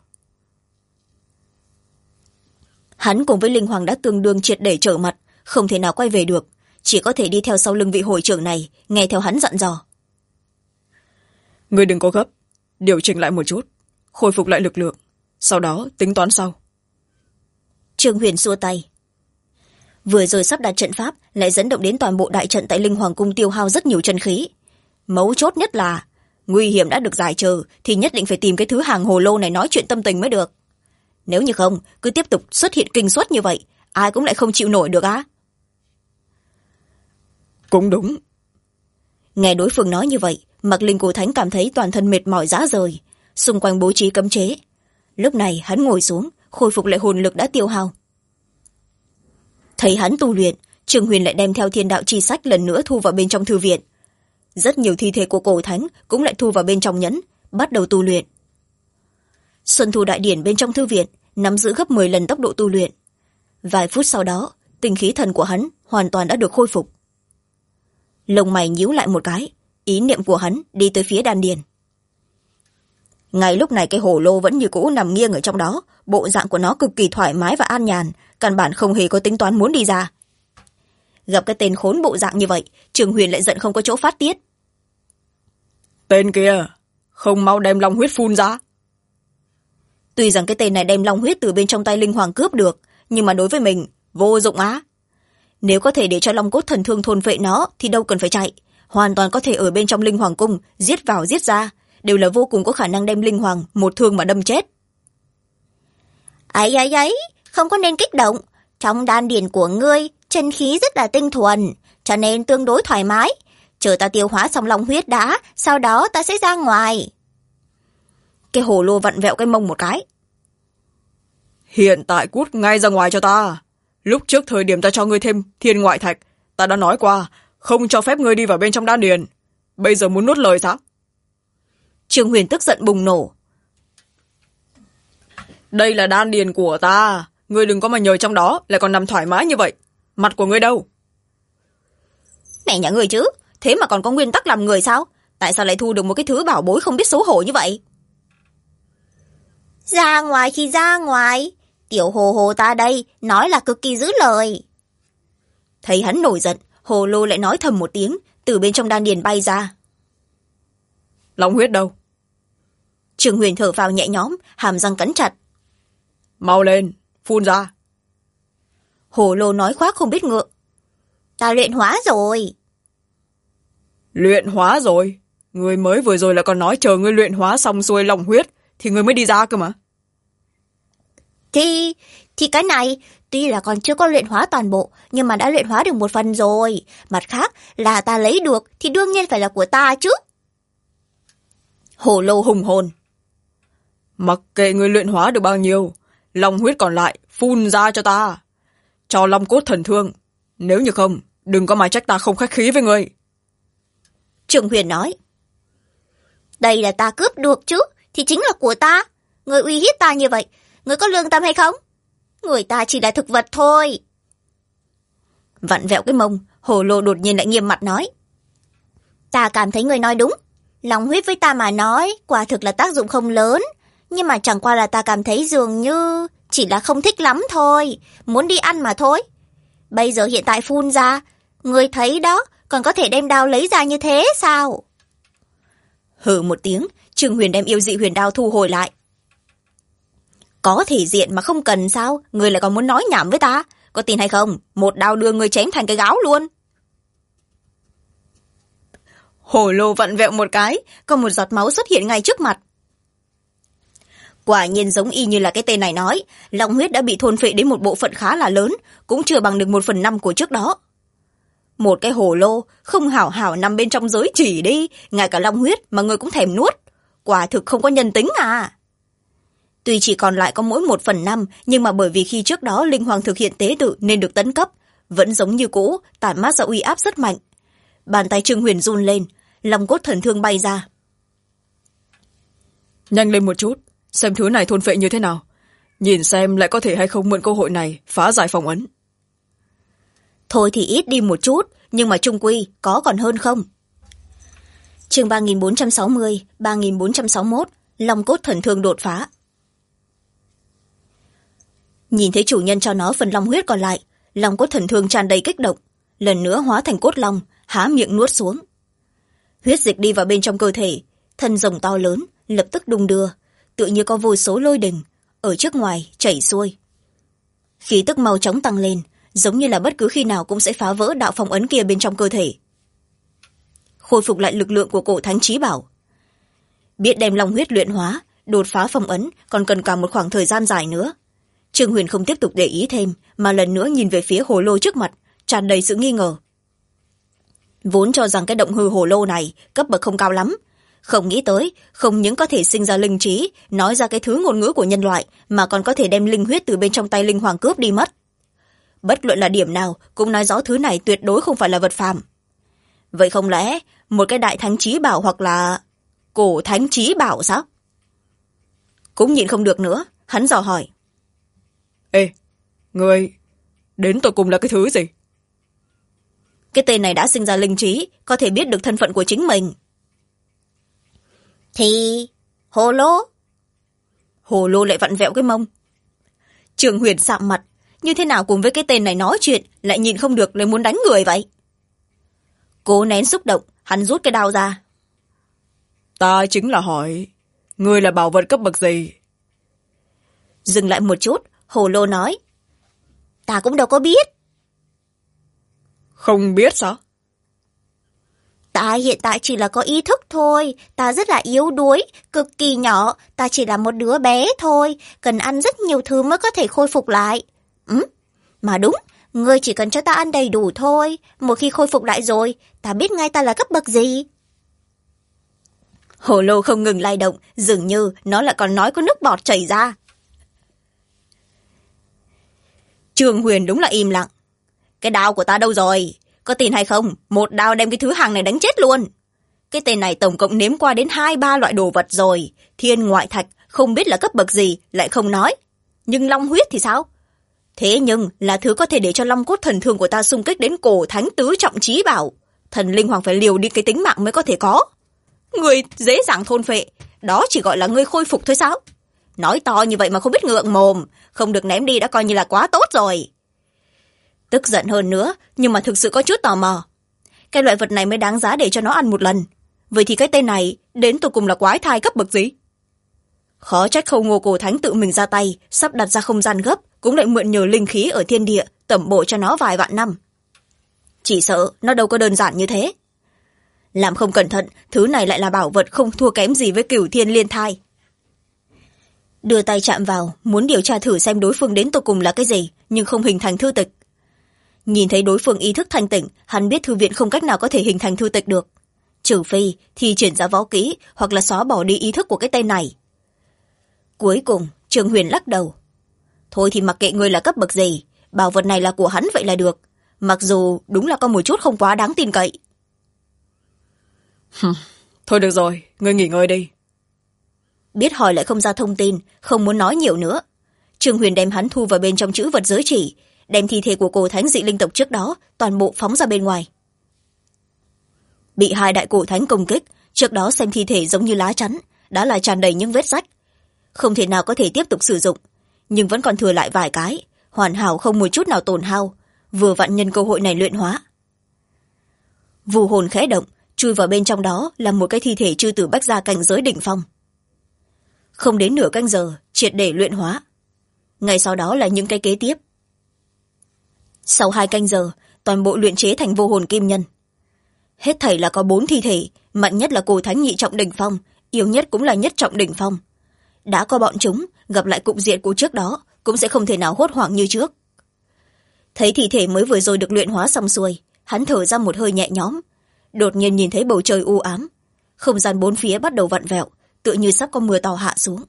S1: Hắn cùng với linh hoàng đã tương đương triệt để trở mặt, không thể nào quay về được, chỉ có thể đi theo sau lưng vị hội trưởng này, nghe theo hắn dặn dò.
S2: Ngươi đừng có gấp, điều chỉnh lại một chút, khôi phục lại lực lượng, sau đó tính toán sau.
S1: Trương Huyền xua tay. Vừa rồi sắp đặt trận pháp lại dẫn động đến toàn bộ đại trận tại linh hoàng cung, tiêu hao rất nhiều chân khí. Mấu chốt nhất là nguy hiểm đã được giải trừ thì nhất định phải tìm cái thứ hàng hồ lô này nói chuyện tâm tình mới được. Nếu như không, cứ tiếp tục xuất hiện kinh suất như vậy, ai cũng lại không chịu nổi được á.
S2: Cũng đúng.
S1: Nghe đối phương nói như vậy, Mặc linh cổ thánh cảm thấy toàn thân mệt mỏi rã rời, xung quanh bố trí cấm chế. Lúc này hắn ngồi xuống, khôi phục lại hồn lực đã tiêu hao. Thấy hắn tu luyện, Trương Huyền lại đem theo thiên đạo chi sách lần nữa thu vào bên trong thư viện. Rất nhiều thi thể của cổ thánh cũng lại thu vào bên trong nhẫn, bắt đầu tu luyện. Xuân thu đại điển bên trong thư viện nắm giữ gấp 10 lần tốc độ tu luyện. Vài phút sau đó, tinh khí thần của hắn hoàn toàn đã được khôi phục. Lông mày nhíu lại một cái, ý niệm của hắn đi tới phía đan điền. Ngay lúc này cái hồ lô vẫn như cũ nằm nghiêng ở trong đó, bộ dạng của nó cực kỳ thoải mái và an nhàn, căn bản không hề có tính toán muốn đi ra. Gặp cái tên khốn bộ dạng như vậy, Trương Huyền lại giận không có chỗ phát tiết.
S2: Tên kia, không mau đem long huyết phun ra.
S1: Tuy rằng cái tên này đem long huyết từ bên trong tay linh hoàng cướp được, nhưng mà đối với mình, vô dụng á. Nếu có thể để cho long cốt thần thương thôn vệ nó thì đâu cần phải chạy, hoàn toàn có thể ở bên trong linh hoàng cung, giết vào giết ra, đều là vô cùng có khả năng đem linh hoàng một thương mà đâm chết. Ấy, không có nên kích động. Trong đan điền của ngươi, chân khí rất là tinh thuần, cho nên tương đối thoải mái. Chờ ta tiêu hóa xong long huyết đã, sau đó ta sẽ ra ngoài. Cái hồ lô vặn vẹo cái mông một cái.
S2: Hiện tại cút ngay ra ngoài cho ta. Lúc trước thời điểm ta cho ngươi thêm thiên ngoại thạch, ta đã nói qua, không cho phép ngươi đi vào bên trong đan điền. Bây giờ muốn nuốt lời sao?
S1: Trương Huyền tức giận bùng nổ.
S2: Đây là đan điền của ta, ngươi đừng có mà nhờ trong đó lại còn nằm thoải mái như vậy. Mặt của ngươi đâu?
S1: Mẹ nhà ngươi chứ, thế mà còn có nguyên tắc làm người sao? Tại sao lại thu được một cái thứ bảo bối không biết xấu hổ như vậy? Ra ngoài thì ra ngoài, tiểu hồ hồ ta đây nói là cực kỳ giữ lời. Thấy hắn nổi giận, hồ lô lại nói thầm một tiếng, từ bên trong đan điền bay ra.
S2: Long huyết đâu?
S1: Trương Huyền thở phào nhẹ nhõm, hàm răng cắn chặt.
S2: Mau lên, phun ra.
S1: Hổ lô nói khoác không biết ngượng. Ta luyện hóa rồi.
S2: Luyện hóa rồi? Ngươi mới vừa rồi là còn nói chờ ngươi luyện hóa xong xuôi long huyết thì ngươi mới đi ra cơ mà.
S1: Thì cái này tuy là còn chưa có luyện hóa toàn bộ, nhưng mà đã luyện hóa được một phần rồi. Mặt khác là ta lấy được thì đương nhiên phải là của ta chứ.
S2: Hổ lô hùng hồn. Mặc kệ ngươi luyện hóa được bao nhiêu, long huyết còn lại phun ra cho ta. Cho long cốt thần thương. Nếu như không, đừng có mà trách ta không khách khí với ngươi.
S1: Trường Huyền nói. Đây là ta cướp được chứ, thì chính là của ta. Ngươi uy hiếp ta như vậy, ngươi có lương tâm hay không? Người ta chỉ là thực vật thôi. Vặn vẹo cái mông, Hổ lô đột nhiên lại nghiêm mặt nói. Ta cảm thấy ngươi nói đúng. Long huyết với ta mà nói, quả thực là tác dụng không lớn. Nhưng mà chẳng qua là ta cảm thấy dường như chỉ là không thích lắm thôi. Muốn đi ăn mà thôi. Bây giờ hiện tại phun ra, ngươi thấy đó, còn có thể đem đao lấy ra như thế sao? Hừ một tiếng, Trường Huyền đem yêu dị huyền đao thu hồi lại. Có thể diện mà không cần sao? Ngươi lại còn muốn nói nhảm với ta? Có tin hay không? Một đao đưa ngươi chém thành cái gáo luôn. Hổ lô vặn vẹo một cái, có một giọt máu xuất hiện ngay trước mặt. Quả nhiên giống y như là cái tên này nói, long huyết đã bị thôn phệ đến một bộ phận khá là lớn, cũng chưa bằng được 1/5 của trước đó. Một cái hổ lô không hảo hảo nằm bên trong giới chỉ đi, ngay cả long huyết mà người cũng thèm nuốt. Quả thực không có nhân tính à. Tuy chỉ còn lại có mỗi 1/5, nhưng mà bởi vì khi trước đó linh hoàng thực hiện tế tự nên được tấn cấp, vẫn giống như cũ, tản mát ra uy áp rất mạnh. Bàn tay Trương Huyền run lên, long cốt thần thương bay ra.
S2: Nhanh lên một chút, xem thứ này thôn phệ như thế nào. Nhìn xem lại có thể hay không mượn cơ hội này phá giải phong ấn.
S1: Thôi thì ít đi một chút, nhưng mà chung quy có còn hơn không. Chương 3460, 3461, long cốt thần thương đột phá. Nhìn thấy chủ nhân cho nó phần long huyết còn lại, long cốt thần thương tràn đầy kích động, lần nữa hóa thành cốt long, há miệng nuốt xuống. Huyết dịch đi vào bên trong cơ thể, thân rồng to lớn lập tức đung đưa, tựa như có vô số lôi đình ở trước ngoài chảy xuôi. Khí tức mau chóng tăng lên, giống như là bất cứ khi nào cũng sẽ phá vỡ đạo phong ấn kia bên trong cơ thể. Khôi phục lại lực lượng của cổ thánh chí bảo. Biết đem long huyết luyện hóa, đột phá phong ấn còn cần cả một khoảng thời gian dài nữa. Trương Huyền không tiếp tục để ý thêm, mà lần nữa nhìn về phía hồ lô trước mặt, tràn đầy sự nghi ngờ. Vốn cho rằng cái động hư hồ lô này cấp bậc không cao lắm, không nghĩ tới không những có thể sinh ra linh trí, nói ra cái thứ ngôn ngữ của nhân loại, mà còn có thể đem linh huyết từ bên trong tay linh hoàng cướp đi mất. Bất luận là điểm nào cũng nói rõ thứ này tuyệt đối không phải là vật phàm. Vậy không lẽ một cái đại thánh chí bảo hoặc là cổ thánh chí bảo sao? Cũng nhịn không được nữa, hắn dò hỏi.
S2: Ê, ngươi đến tột cùng là cái thứ gì?
S1: Cái tên này đã sinh ra linh trí, có thể biết được thân phận của chính mình. Thì hồ lô. Hồ lô lại vặn vẹo cái mông. Trường Huyền sạm mặt, như thế nào cùng với cái tên này nói chuyện lại nhìn không được, lại muốn đánh người vậy? Cố nén xúc động, hắn rút cái đao ra.
S2: Ta chính là hỏi, ngươi là bảo vật cấp bậc gì?
S1: Dừng lại một chút, hồ lô nói. Ta cũng đâu có biết.
S2: Không biết sao?
S1: Ta hiện tại chỉ là có ý thức thôi, ta rất là yếu đuối, cực kỳ nhỏ, ta chỉ là một đứa bé thôi, cần ăn rất nhiều thứ mới có thể khôi phục lại. Mà đúng, ngươi chỉ cần cho ta ăn đầy đủ thôi, một khi khôi phục lại rồi, ta biết ngay ta là cấp bậc gì. Hồ lô không ngừng lay động, dường như nó lại còn nói có nước bọt chảy ra. Trường Huyền đúng là im lặng. Cái đao của ta đâu rồi? Có tin hay không, một đao đem cái thứ hàng này đánh chết luôn. Cái tên này tổng cộng nếm qua đến 2-3 loại đồ vật rồi. Thiên ngoại thạch, không biết là cấp bậc gì, lại không nói. Nhưng long huyết thì sao? Thế nhưng là thứ có thể để cho long cốt thần thương của ta xung kích đến cổ thánh tứ trọng chí bảo. Thần linh hoàng phải liều đi cái tính mạng mới có thể có. Người dễ dàng thôn phệ, đó chỉ gọi là ngươi khôi phục thôi sao? Nói to như vậy mà không biết ngượng mồm, không được ném đi đã coi như là quá tốt rồi. Tức giận hơn nữa, nhưng mà thực sự có chút tò mò. Cái loại vật này mới đáng giá để cho nó ăn một lần. Vậy thì cái tên này đến tụi cùng là quái thai cấp bậc gì? Khó trách Khâu Ngô cổ thánh tự mình ra tay, sắp đặt ra không gian gấp, cũng lại mượn nhờ linh khí ở thiên địa tẩm bổ cho nó vài vạn năm. Chỉ sợ nó đâu có đơn giản như thế. Làm không cẩn thận, thứ này lại là bảo vật không thua kém gì với Cửu Thiên Liên Thai. Đưa tay chạm vào, muốn điều tra thử xem đối phương đến tột cùng là cái gì, nhưng không hình thành thư tịch. Nhìn thấy đối phương ý thức thanh tỉnh, hắn biết thư viện không cách nào có thể hình thành thư tịch được. Trừ phi thì chuyển ra võ kỹ hoặc là xóa bỏ đi ý thức của cái tên này. Cuối cùng, Trương Huyền lắc đầu. Thôi thì mặc kệ ngươi là cấp bậc gì, bảo vật này là của hắn vậy là được. Mặc dù đúng là có một chút không quá đáng tin cậy.
S2: Thôi được rồi, ngươi nghỉ ngơi đi.
S1: Biết hỏi lại không ra thông tin, không muốn nói nhiều nữa. Trương Huyền đem hắn thu vào bên trong chữ vật giới chỉ, đem thi thể của cổ thánh dị linh tộc trước đó toàn bộ phóng ra bên ngoài. Bị hai đại cổ thánh công kích, trước đó xem thi thể giống như lá chắn, đã là tràn đầy những vết rách. Không thể nào có thể tiếp tục sử dụng, nhưng vẫn còn thừa lại vài cái, hoàn hảo không một chút nào tổn hao, vừa vặn nhân cơ hội này luyện hóa. Vù hồn khẽ động, chui vào bên trong đó là một cái thi thể chư tử bách gia cảnh giới đỉnh phong. Không đến nửa canh giờ, triệt để luyện hóa. Ngay sau đó là những cái kế tiếp. Sau 2 canh giờ, toàn bộ luyện chế thành vô hồn kim nhân. Hết thảy là có 4 thi thể, mạnh nhất là cổ thánh nhị trọng đỉnh phong, yếu nhất cũng là nhất trọng đỉnh phong. Đã có bọn chúng, gặp lại cục diện của trước đó, cũng sẽ không thể nào hốt hoảng như trước. Thấy thi thể mới vừa rồi được luyện hóa xong xuôi, hắn thở ra một hơi nhẹ nhõm. Đột nhiên nhìn thấy bầu trời u ám, không gian bốn phía bắt đầu vặn vẹo, tựa như sắp có mưa to hạ xuống.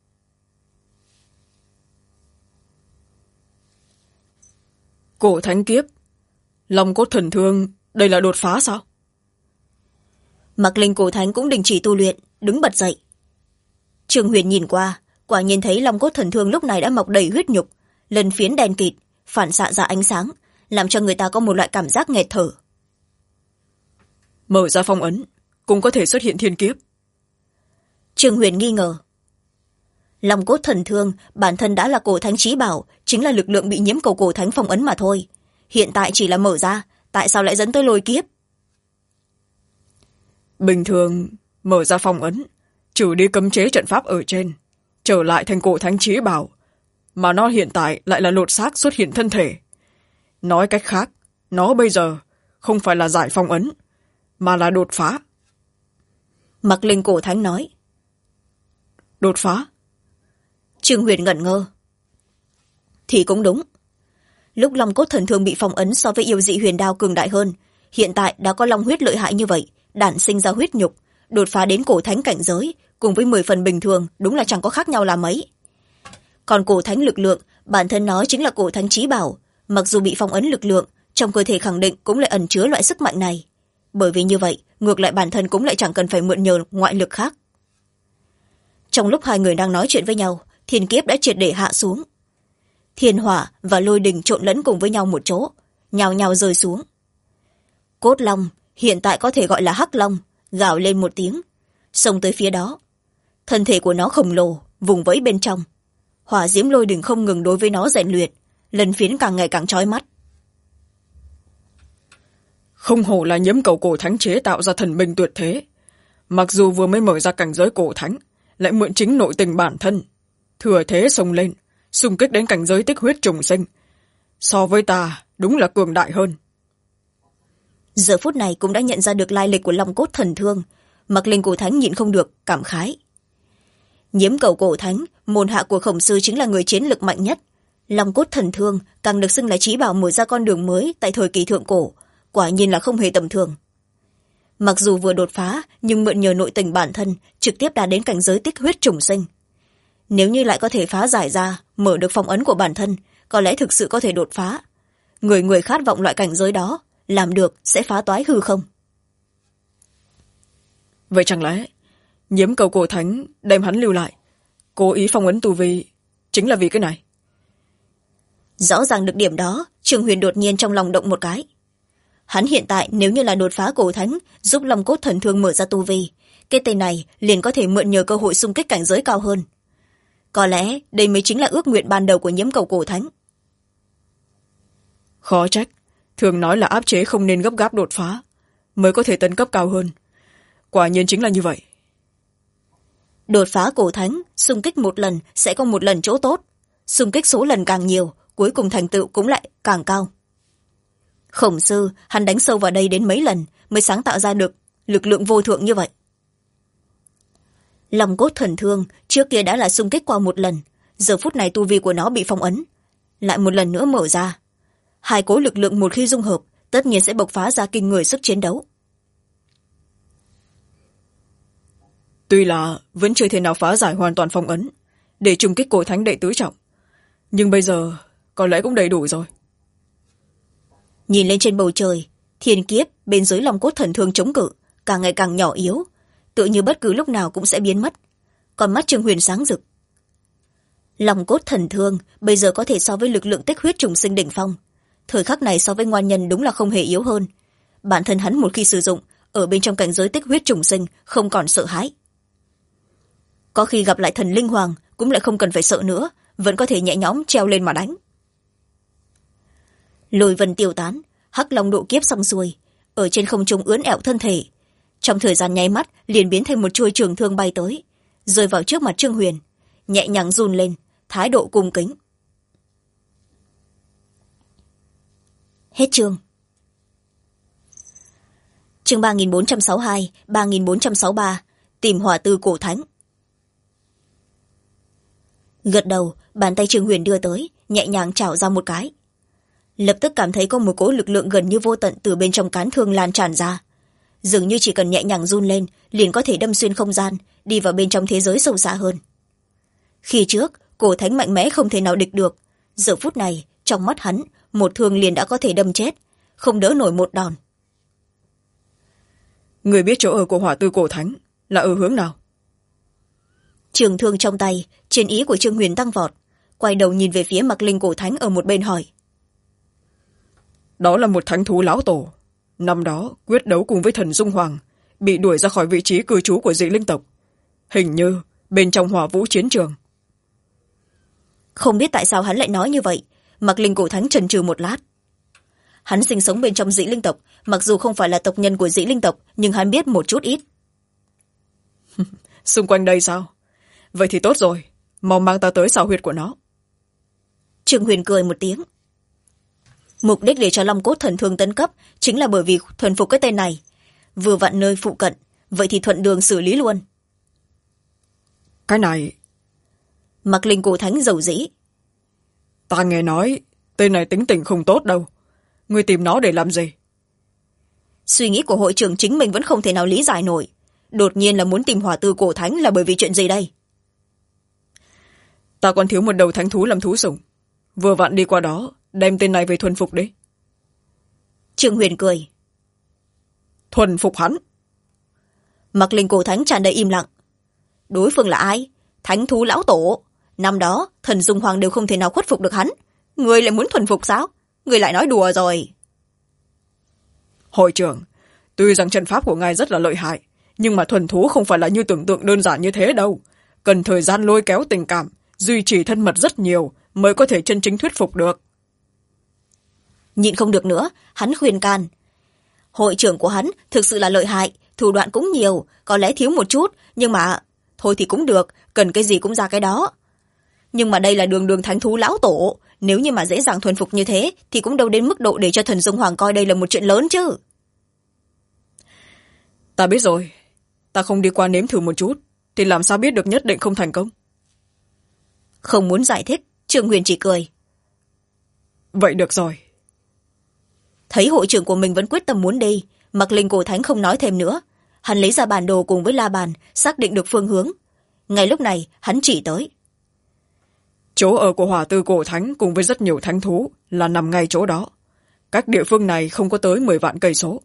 S2: Cổ thánh kiếp, long cốt thần thương, đây là đột phá sao?
S1: Mặc Linh cổ thánh cũng đình chỉ tu luyện, đứng bật dậy. Trương Huyền nhìn qua, quả nhiên thấy long cốt thần thương lúc này đã mọc đầy huyết nhục, lần phiến đen kịt, phản xạ ra ánh sáng, làm cho người ta có một loại cảm giác nghẹt thở.
S2: Mở ra phong ấn, cũng có thể xuất hiện thiên kiếp.
S1: Trương Huyền nghi ngờ. Long cốt thần thương bản thân đã là cổ thánh chí bảo, chính là lực lượng bị nhiễm cầu cổ thánh phong ấn mà thôi. Hiện tại chỉ là mở ra, tại sao lại dẫn tới lôi kiếp?
S2: Bình thường, mở ra phong ấn, trừ đi cấm chế trận pháp ở trên, trở lại thành cổ thánh chí bảo, mà nó hiện tại lại là lột xác xuất hiện thân thể. Nói cách khác, nó bây giờ không phải là giải phong ấn, mà là đột phá.
S1: Mặc Linh cổ thánh nói.
S2: Đột phá?
S1: Trương Huyền ngẩn ngơ. Thì cũng đúng. Lúc long cốt thần thương bị phong ấn so với yêu dị huyền đao cường đại hơn, hiện tại đã có long huyết lợi hại như vậy, đản sinh ra huyết nhục, đột phá đến cổ thánh cảnh giới, cùng với 10 phần bình thường đúng là chẳng có khác nhau là mấy. Còn cổ thánh lực lượng, bản thân nó chính là cổ thánh chí bảo, mặc dù bị phong ấn lực lượng, trong cơ thể khẳng định cũng lại ẩn chứa loại sức mạnh này. Bởi vì như vậy, ngược lại bản thân cũng lại chẳng cần phải mượn nhờ ngoại lực khác. Trong lúc hai người đang nói chuyện với nhau, thiên kiếp đã triệt để hạ xuống. Thiên hỏa và lôi đình trộn lẫn cùng với nhau một chỗ, nhào nhào rơi xuống. Cốt long, hiện tại có thể gọi là hắc long, gào lên một tiếng, xông tới phía đó. Thân thể của nó khổng lồ, vùng vẫy bên trong. Hỏa diễm lôi đình không ngừng đối với nó rèn luyện, lần phiến càng ngày càng chói mắt.
S2: Không hổ là nhiễm cầu cổ thánh chế tạo ra thần binh tuyệt thế. Mặc dù vừa mới mở ra cảnh giới cổ thánh, lại mượn chính nội tình bản thân, thừa thế xông lên, xung kích đến cảnh giới tích huyết trùng sinh. So với ta, đúng là cường đại hơn.
S1: Giờ phút này cũng đã nhận ra được lai lịch của long cốt thần thương, Mặc Linh cổ thánh nhịn không được, cảm khái. Nhiễm cầu cổ thánh, môn hạ của khổng sư chính là người chiến lực mạnh nhất. Long cốt thần thương càng được xưng là chí bảo mở ra con đường mới tại thời kỳ thượng cổ, quả nhiên là không hề tầm thường. Mặc dù vừa đột phá, nhưng mượn nhờ nội tình bản thân, trực tiếp đạt đến cảnh giới tích huyết trùng sinh. Nếu như lại có thể phá giải ra, mở được phong ấn của bản thân, có lẽ thực sự có thể đột phá. Người khát vọng loại cảnh giới đó, làm được sẽ phá toái hư không.
S2: Vậy chẳng lẽ, nhiễm cầu cổ thánh đem hắn lưu lại, cố ý phong ấn tu vi, chính là vì cái này?
S1: Rõ ràng được điểm đó, Trương Huyền đột nhiên trong lòng động một cái. Hắn hiện tại nếu như là đột phá cổ thánh, giúp long cốt thần thương mở ra tu vi, cái tên này liền có thể mượn nhờ cơ hội xung kích cảnh giới cao hơn. Có lẽ đây mới chính là ước nguyện ban đầu của nhiễm cầu cổ thánh.
S2: Khó trách, thường nói là áp chế không nên gấp gáp đột phá, mới có thể tấn cấp cao hơn. Quả nhiên chính là như vậy.
S1: Đột phá cổ thánh, xung kích một lần sẽ có một lần chỗ tốt. xung kích số lần càng nhiều, cuối cùng thành tựu cũng lại càng cao. Khổng sư, hắn đánh sâu vào đây đến mấy lần mới sáng tạo ra được lực lượng vô thượng như vậy. Long cốt thần thương trước kia đã là xung kích qua một lần, giờ phút này tu vi của nó bị phong ấn, lại một lần nữa mở ra. Hai cỗ lực lượng một khi dung hợp, tất nhiên sẽ bộc phá ra kinh người sức chiến đấu.
S2: Tuy là vẫn chưa thể nào phá giải hoàn toàn phong ấn để trùng kích cổ thánh đệ tứ trọng, nhưng bây giờ có lẽ cũng đầy đủ rồi.
S1: Nhìn lên trên bầu trời, thiên kiếp bên dưới long cốt thần thương chống cự càng ngày càng nhỏ yếu, tựa như bất cứ lúc nào cũng sẽ biến mất. Còn mắt Trương Huyền sáng rực. Long cốt thần thương bây giờ có thể so với lực lượng tích huyết trùng sinh đỉnh phong. Thời khắc này so với ngoan nhân đúng là không hề yếu hơn. Bản thân hắn một khi sử dụng, ở bên trong cảnh giới tích huyết trùng sinh không còn sợ hãi. Có khi gặp lại thần linh hoàng cũng lại không cần phải sợ nữa, vẫn có thể nhẹ nhõm treo lên mà đánh. Lôi vân tiêu tán, hắc long độ kiếp xong xuôi, ở trên không trung ướn ẹo thân thể, trong thời gian nháy mắt liền biến thành một chuôi trường thương bay tới, rơi vào trước mặt Trương Huyền, nhẹ nhàng run lên, thái độ cung kính. Hết chương. Chương 3462, 3463, tìm hỏa tư cổ thánh. Gật đầu, bàn tay Trương Huyền đưa tới, nhẹ nhàng chảo ra một cái. Lập tức cảm thấy có một cỗ lực lượng gần như vô tận từ bên trong cán thương lan tràn ra. Dường như chỉ cần nhẹ nhàng run lên, liền có thể đâm xuyên không gian, đi vào bên trong thế giới sâu xa hơn. Khi trước, cổ thánh mạnh mẽ không thể nào địch được. Giờ phút này, trong mắt hắn, một thương liền đã có thể đâm chết, không đỡ nổi một đòn.
S2: Người biết chỗ ở của hỏa tư cổ thánh là ở hướng nào?
S1: Trường thương trong tay, chiến ý của Trương Huyền tăng vọt, quay đầu nhìn về phía Mặc Linh cổ thánh ở một bên hỏi.
S2: Đó là một thánh thú lão tổ. Năm đó quyết đấu cùng với thần Dung Hoàng, bị đuổi ra khỏi vị trí cư trú của dị linh tộc. Hình như bên trong hỏa vũ chiến trường.
S1: Không biết tại sao hắn lại nói như vậy, Mặc Linh cổ thánh chần chừ một lát. Hắn sinh sống bên trong dị linh tộc, mặc dù không phải là tộc nhân của dị linh tộc, nhưng hắn biết một chút ít.
S2: Xung quanh đây sao? Vậy thì tốt rồi, mau mang ta tới xào huyệt của nó.
S1: Trương Huyền cười một tiếng. Mục đích để cho long cốt thần thương tấn cấp chính là bởi vì thuần phục cái tên này, vừa vặn nơi phụ cận, vậy thì thuận đường xử lý luôn.
S2: Cái này...
S1: Mặc Linh cổ thánh dầu dĩ.
S2: Ta nghe nói tên này tính tình không tốt đâu. Ngươi tìm nó để làm gì?
S1: Suy nghĩ của hội trưởng chính mình vẫn không thể nào lý giải nổi. Đột nhiên là muốn tìm hỏa tư cổ thánh là bởi vì chuyện gì đây?
S2: Ta còn thiếu một đầu thánh thú làm thú sủng. Vừa vặn đi qua đó, đem tên này về thuần phục đi.
S1: Trương Huyền cười.
S2: Thuần phục hắn?
S1: Mặc Linh cổ thánh tràn đầy im lặng. Đối phương là ai? Thánh thú lão tổ. Năm đó, thần Dung Hoàng đều không thể nào khuất phục được hắn. Người lại muốn thuần phục sao? Người lại nói đùa rồi.
S2: Hội trưởng, tuy rằng trận pháp của ngài rất là lợi hại, nhưng mà thuần thú không phải là như tưởng tượng đơn giản như thế đâu. Cần thời gian lôi kéo tình cảm, duy trì thân mật rất nhiều mới có thể chân chính thuyết phục được.
S1: Nhịn không được nữa, hắn khuyên can. Hội trưởng của hắn thực sự là lợi hại, thủ đoạn cũng nhiều, có lẽ thiếu một chút, nhưng mà thôi thì cũng được, cần cái gì cũng ra cái đó. Nhưng mà đây là đường đường thánh thú lão tổ, nếu như mà dễ dàng thuần phục như thế thì cũng đâu đến mức độ để cho thần Dung Hoàng coi đây là một chuyện lớn chứ.
S2: Ta biết rồi, ta không đi qua nếm thử một chút thì làm sao biết được nhất định không thành công.
S1: Không muốn giải thích, Trương Huyền chỉ cười.
S2: Vậy được rồi.
S1: Thấy hội trưởng của mình vẫn quyết tâm muốn đi, Mặc Linh cổ thánh không nói thêm nữa. Hắn lấy ra bản đồ cùng với la bàn, xác định được phương hướng. Ngay lúc này, hắn chỉ tới.
S2: Chỗ ở của hỏa tư cổ thánh cùng với rất nhiều thánh thú là nằm ngay chỗ đó. Cách địa phương này không có tới 10 vạn cây số.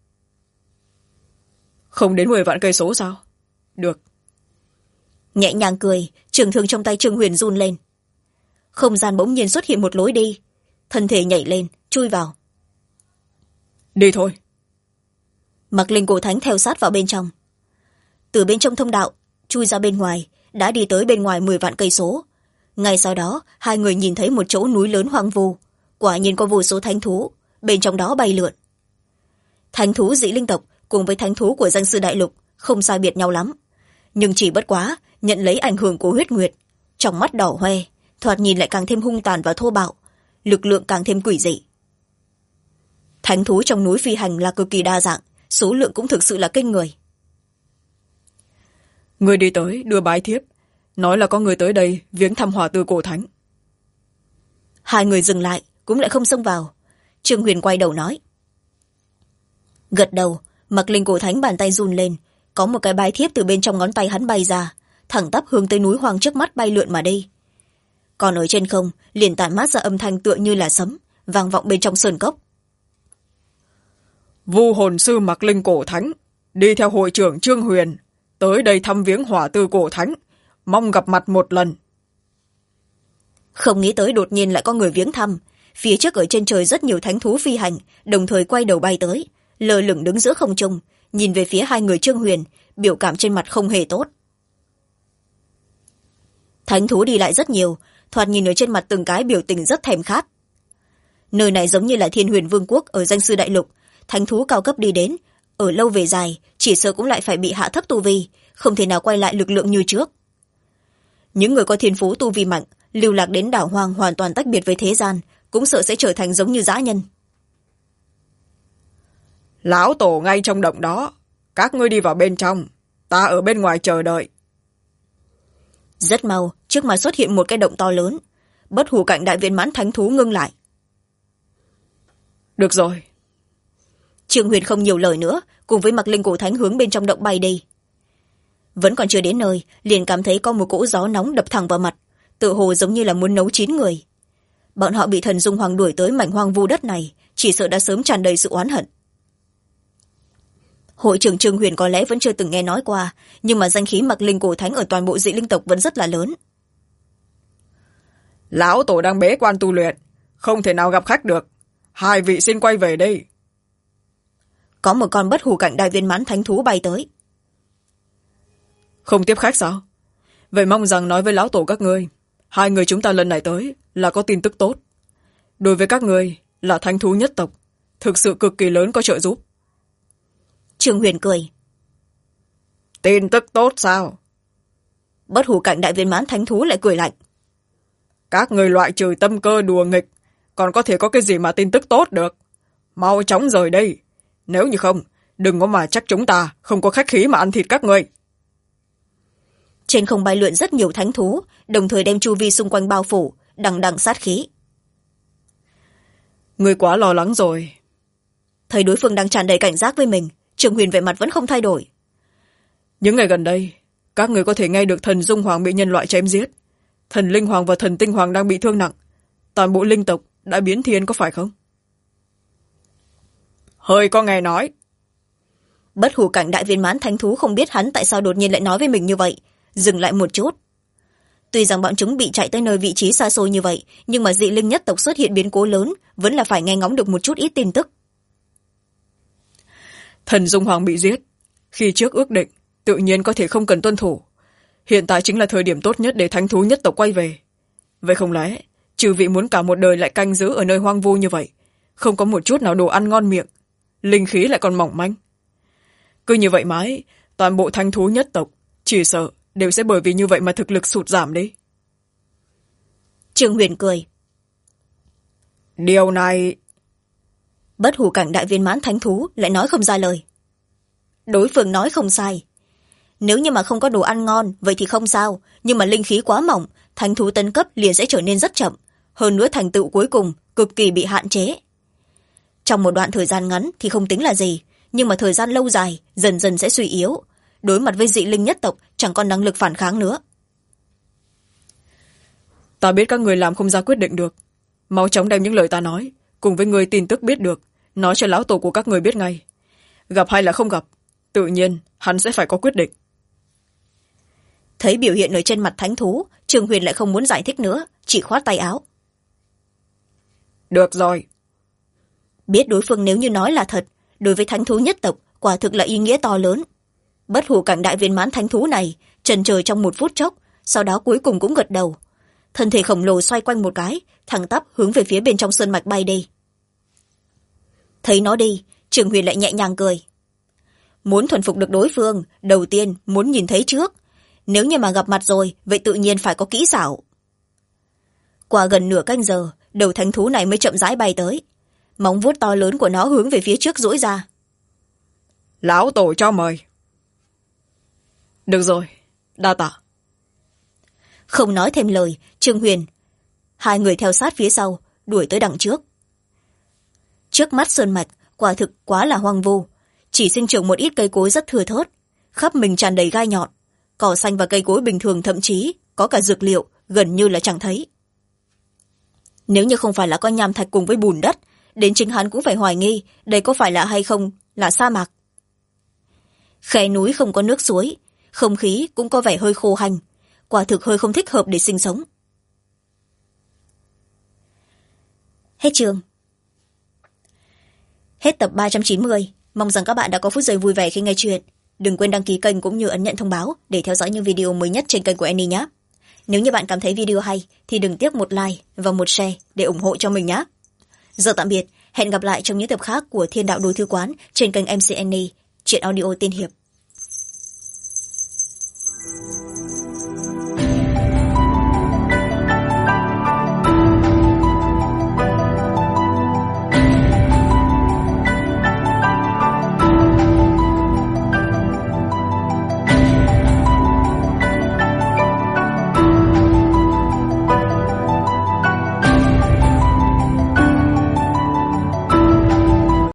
S2: Không đến 10 vạn cây số sao? Được.
S1: Nhẹ nhàng cười, trường thương trong tay Trương Huyền run lên. Không gian bỗng nhiên xuất hiện một lối đi. Thân thể nhảy lên, chui vào.
S2: Đi thôi.
S1: Mặc Linh cổ thánh theo sát vào bên trong. Từ bên trong thông đạo, chui ra bên ngoài, đã đi tới bên ngoài 10 vạn cây số. Ngay sau đó, hai người nhìn thấy một chỗ núi lớn hoang vu. Quả nhiên có vô số thánh thú, bên trong đó bay lượn. Thánh thú dị linh tộc cùng với thánh thú của danh sư đại lục không sai biệt nhau lắm. Nhưng chỉ bất quá, nhận lấy ảnh hưởng của huyết nguyệt. Trong mắt đỏ hoe, thoạt nhìn lại càng thêm hung tàn và thô bạo, lực lượng càng thêm quỷ dị. Thánh thú trong núi phi hành là cực kỳ đa dạng, số lượng cũng thực sự là kinh người.
S2: Người đi tới đưa bái thiếp, nói là có người tới đây viếng thăm hỏa tư cổ thánh.
S1: Hai người dừng lại cũng lại không xông vào. Trương Huyền quay đầu nói. Gật đầu, Mặc Linh cổ thánh bàn tay run lên, có một cái bái thiếp từ bên trong ngón tay hắn bay ra, thẳng tắp hướng tới núi hoang trước mắt bay lượn mà đi. Còn ở trên không liền tản mát ra âm thanh tựa như là sấm, vang vọng bên trong sơn cốc.
S2: Vu hồn sư Mặc Linh cổ thánh đi theo hội trưởng Trương Huyền tới đây thăm viếng hỏa tư cổ thánh, mong gặp mặt một lần.
S1: Không nghĩ tới đột nhiên lại có người viếng thăm. Phía trước ở trên trời rất nhiều thánh thú phi hành, đồng thời quay đầu bay tới, lơ lửng đứng giữa không trung, nhìn về phía hai người Trương Huyền, biểu cảm trên mặt không hề tốt. Thánh thú đi lại rất nhiều, thoạt nhìn ở trên mặt từng cái biểu tình rất thèm khát. Nơi này giống như là Thiên Huyền Vương quốc ở danh sư đại lục, thánh thú cao cấp đi đến, ở lâu về dài chỉ sợ cũng lại phải bị hạ thấp tu vi, không thể nào quay lại lực lượng như trước. Những người có thiên phú tu vi mạnh lưu lạc đến đảo hoang hoàn toàn tách biệt với thế gian, cũng sợ sẽ trở thành giống như dã nhân.
S2: Lão tổ ngay trong động đó, các ngươi đi vào bên trong, ta ở bên ngoài chờ đợi.
S1: Rất mau trước mặt xuất hiện một cái động to lớn. Bất hủ cảnh đại viên mãn thánh thú ngưng lại.
S2: Được rồi.
S1: Trương Huyền không nhiều lời nữa, cùng với Mặc Linh cổ thánh hướng bên trong động bay đi. Vẫn còn chưa đến nơi, liền cảm thấy có một cỗ gió nóng đập thẳng vào mặt, tựa hồ giống như là muốn nấu chín người. Bọn họ bị thần dung hoàng đuổi tới mảnh hoang vu đất này, chỉ sợ đã sớm tràn đầy sự oán hận. Hội trưởng Trương Huyền có lẽ vẫn chưa từng nghe nói qua, nhưng mà danh khí Mặc Linh cổ thánh ở toàn bộ dị linh tộc vẫn rất là lớn.
S2: Lão tổ đang bế quan tu luyện, không thể nào gặp khách được. Hai vị xin quay về đây.
S1: Có một con bất hủ cảnh đại viên mãn thánh thú bay tới.
S2: Không tiếp khách sao? Vậy mong rằng nói với lão tổ các ngươi, hai người chúng ta lần này tới là có tin tức tốt. Đối với các ngươi là thánh thú nhất tộc, thực sự cực kỳ lớn có trợ giúp.
S1: Trương Huyền cười.
S2: Tin tức tốt sao?
S1: Bất hủ cảnh đại viên mãn thánh thú lại cười lạnh.
S2: Các người loại trừ tâm cơ đùa nghịch, còn có thể có cái gì mà tin tức tốt được? Mau chóng rời đây. Nếu như không, đừng có mà trách chúng ta không có khách khí mà ăn thịt các người.
S1: Trên không bay lượn rất nhiều thánh thú, đồng thời đem chu vi xung quanh bao phủ, đằng đằng sát khí.
S2: Người quá lo lắng rồi.
S1: Thấy đối phương đang tràn đầy cảnh giác với mình, Trương Huyền vẻ mặt vẫn không thay đổi.
S2: Những ngày gần đây, các người có thể nghe được thần dung hoàng bị nhân loại chém giết, thần linh hoàng và thần tinh hoàng đang bị thương nặng, toàn bộ linh tộc đã biến thiên, có phải không? Hơi có nghe nói.
S1: Bất hủ cảnh đại viên mãn thánh thú không biết hắn tại sao đột nhiên lại nói với mình như vậy, dừng lại một chút. Tuy rằng bọn chúng bị chạy tới nơi vị trí xa xôi như vậy, nhưng mà dị linh nhất tộc xuất hiện biến cố lớn, vẫn là phải nghe ngóng được một chút ít tin tức.
S2: Thần dung hoàng bị giết, khi trước ước định tự nhiên có thể không cần tuân thủ. Hiện tại chính là thời điểm tốt nhất để thánh thú nhất tộc quay về. Vậy không lẽ trừ vị muốn cả một đời lại canh giữ ở nơi hoang vu như vậy, không có một chút nào đồ ăn ngon miệng, linh khí lại còn mỏng manh? Cứ như vậy mãi, toàn bộ thánh thú nhất tộc chỉ sợ đều sẽ bởi vì như vậy mà thực lực sụt giảm đi.
S1: Trương Huyền cười.
S2: Điều này...
S1: Bất hủ cảnh đại viên mãn thánh thú lại nói không ra lời. Đối phương nói không sai. Nếu như mà không có đồ ăn ngon, vậy thì không sao, nhưng mà linh khí quá mỏng, thánh thú tấn cấp liền sẽ trở nên rất chậm, hơn nữa thành tựu cuối cùng cực kỳ bị hạn chế. Trong một đoạn thời gian ngắn thì không tính là gì, nhưng mà thời gian lâu dài dần dần sẽ suy yếu, đối mặt với dị linh nhất tộc chẳng còn năng lực phản kháng nữa.
S2: Ta biết các người làm không ra quyết định được, mau chóng đem những lời ta nói cùng với người tin tức biết được nói cho lão tổ của các người biết ngay. Gặp hay là không gặp, tự nhiên hắn sẽ phải có quyết định.
S1: Thấy biểu hiện ở trên mặt thánh thú, Trương Huyền lại không muốn giải thích nữa, chỉ khoát tay áo.
S2: Được rồi.
S1: Biết đối phương nếu như nói là thật, đối với thánh thú nhất tộc quả thực là ý nghĩa to lớn. Bất hủ cảnh đại viên mãn thánh thú này chần chờ trong một phút chốc, sau đó cuối cùng cũng gật đầu. Thân thể khổng lồ xoay quanh một cái, thẳng tắp hướng về phía bên trong sơn mạch bay đi. Thấy nó đi, Trương Huyền lại nhẹ nhàng cười. Muốn thuần phục được đối phương, đầu tiên muốn nhìn thấy trước. Nếu như mà gặp mặt rồi, vậy tự nhiên phải có kỹ xảo. Qua gần nửa canh giờ, đầu thánh thú này mới chậm rãi bay tới. Móng vuốt to lớn của nó hướng về phía trước duỗi ra.
S2: Lão tổ cho mời. Được rồi, đa tạ.
S1: Không nói thêm lời, Trương Huyền, hai người theo sát phía sau, đuổi tới đằng trước. Trước mắt sơn mạch quả thực quá là hoang vu, chỉ sinh trưởng một ít cây cối rất thưa thớt, khắp mình tràn đầy gai nhọn, cỏ xanh và cây cối bình thường, thậm chí có cả dược liệu gần như là chẳng thấy. Nếu như không phải là có nham thạch cùng với bùn đất, đến chính hắn cũng phải hoài nghi đây có phải là hay không là sa mạc. Khe núi không có nước suối, không khí cũng có vẻ hơi khô hanh, quả thực hơi không thích hợp để sinh sống. Hết chương. Hết tập 390. Mong rằng các bạn đã có phút giây vui vẻ khi nghe chuyện. Đừng quên đăng ký kênh cũng như ấn nhận thông báo để theo dõi những video mới nhất trên kênh của Annie nhé. Nếu như bạn cảm thấy video hay thì đừng tiếc một like và một share để ủng hộ cho mình nhé. Giờ tạm biệt, hẹn gặp lại trong những tập khác của Thiên Đạo Đồ Thư Quán trên kênh MC Annie, truyện audio tiên hiệp.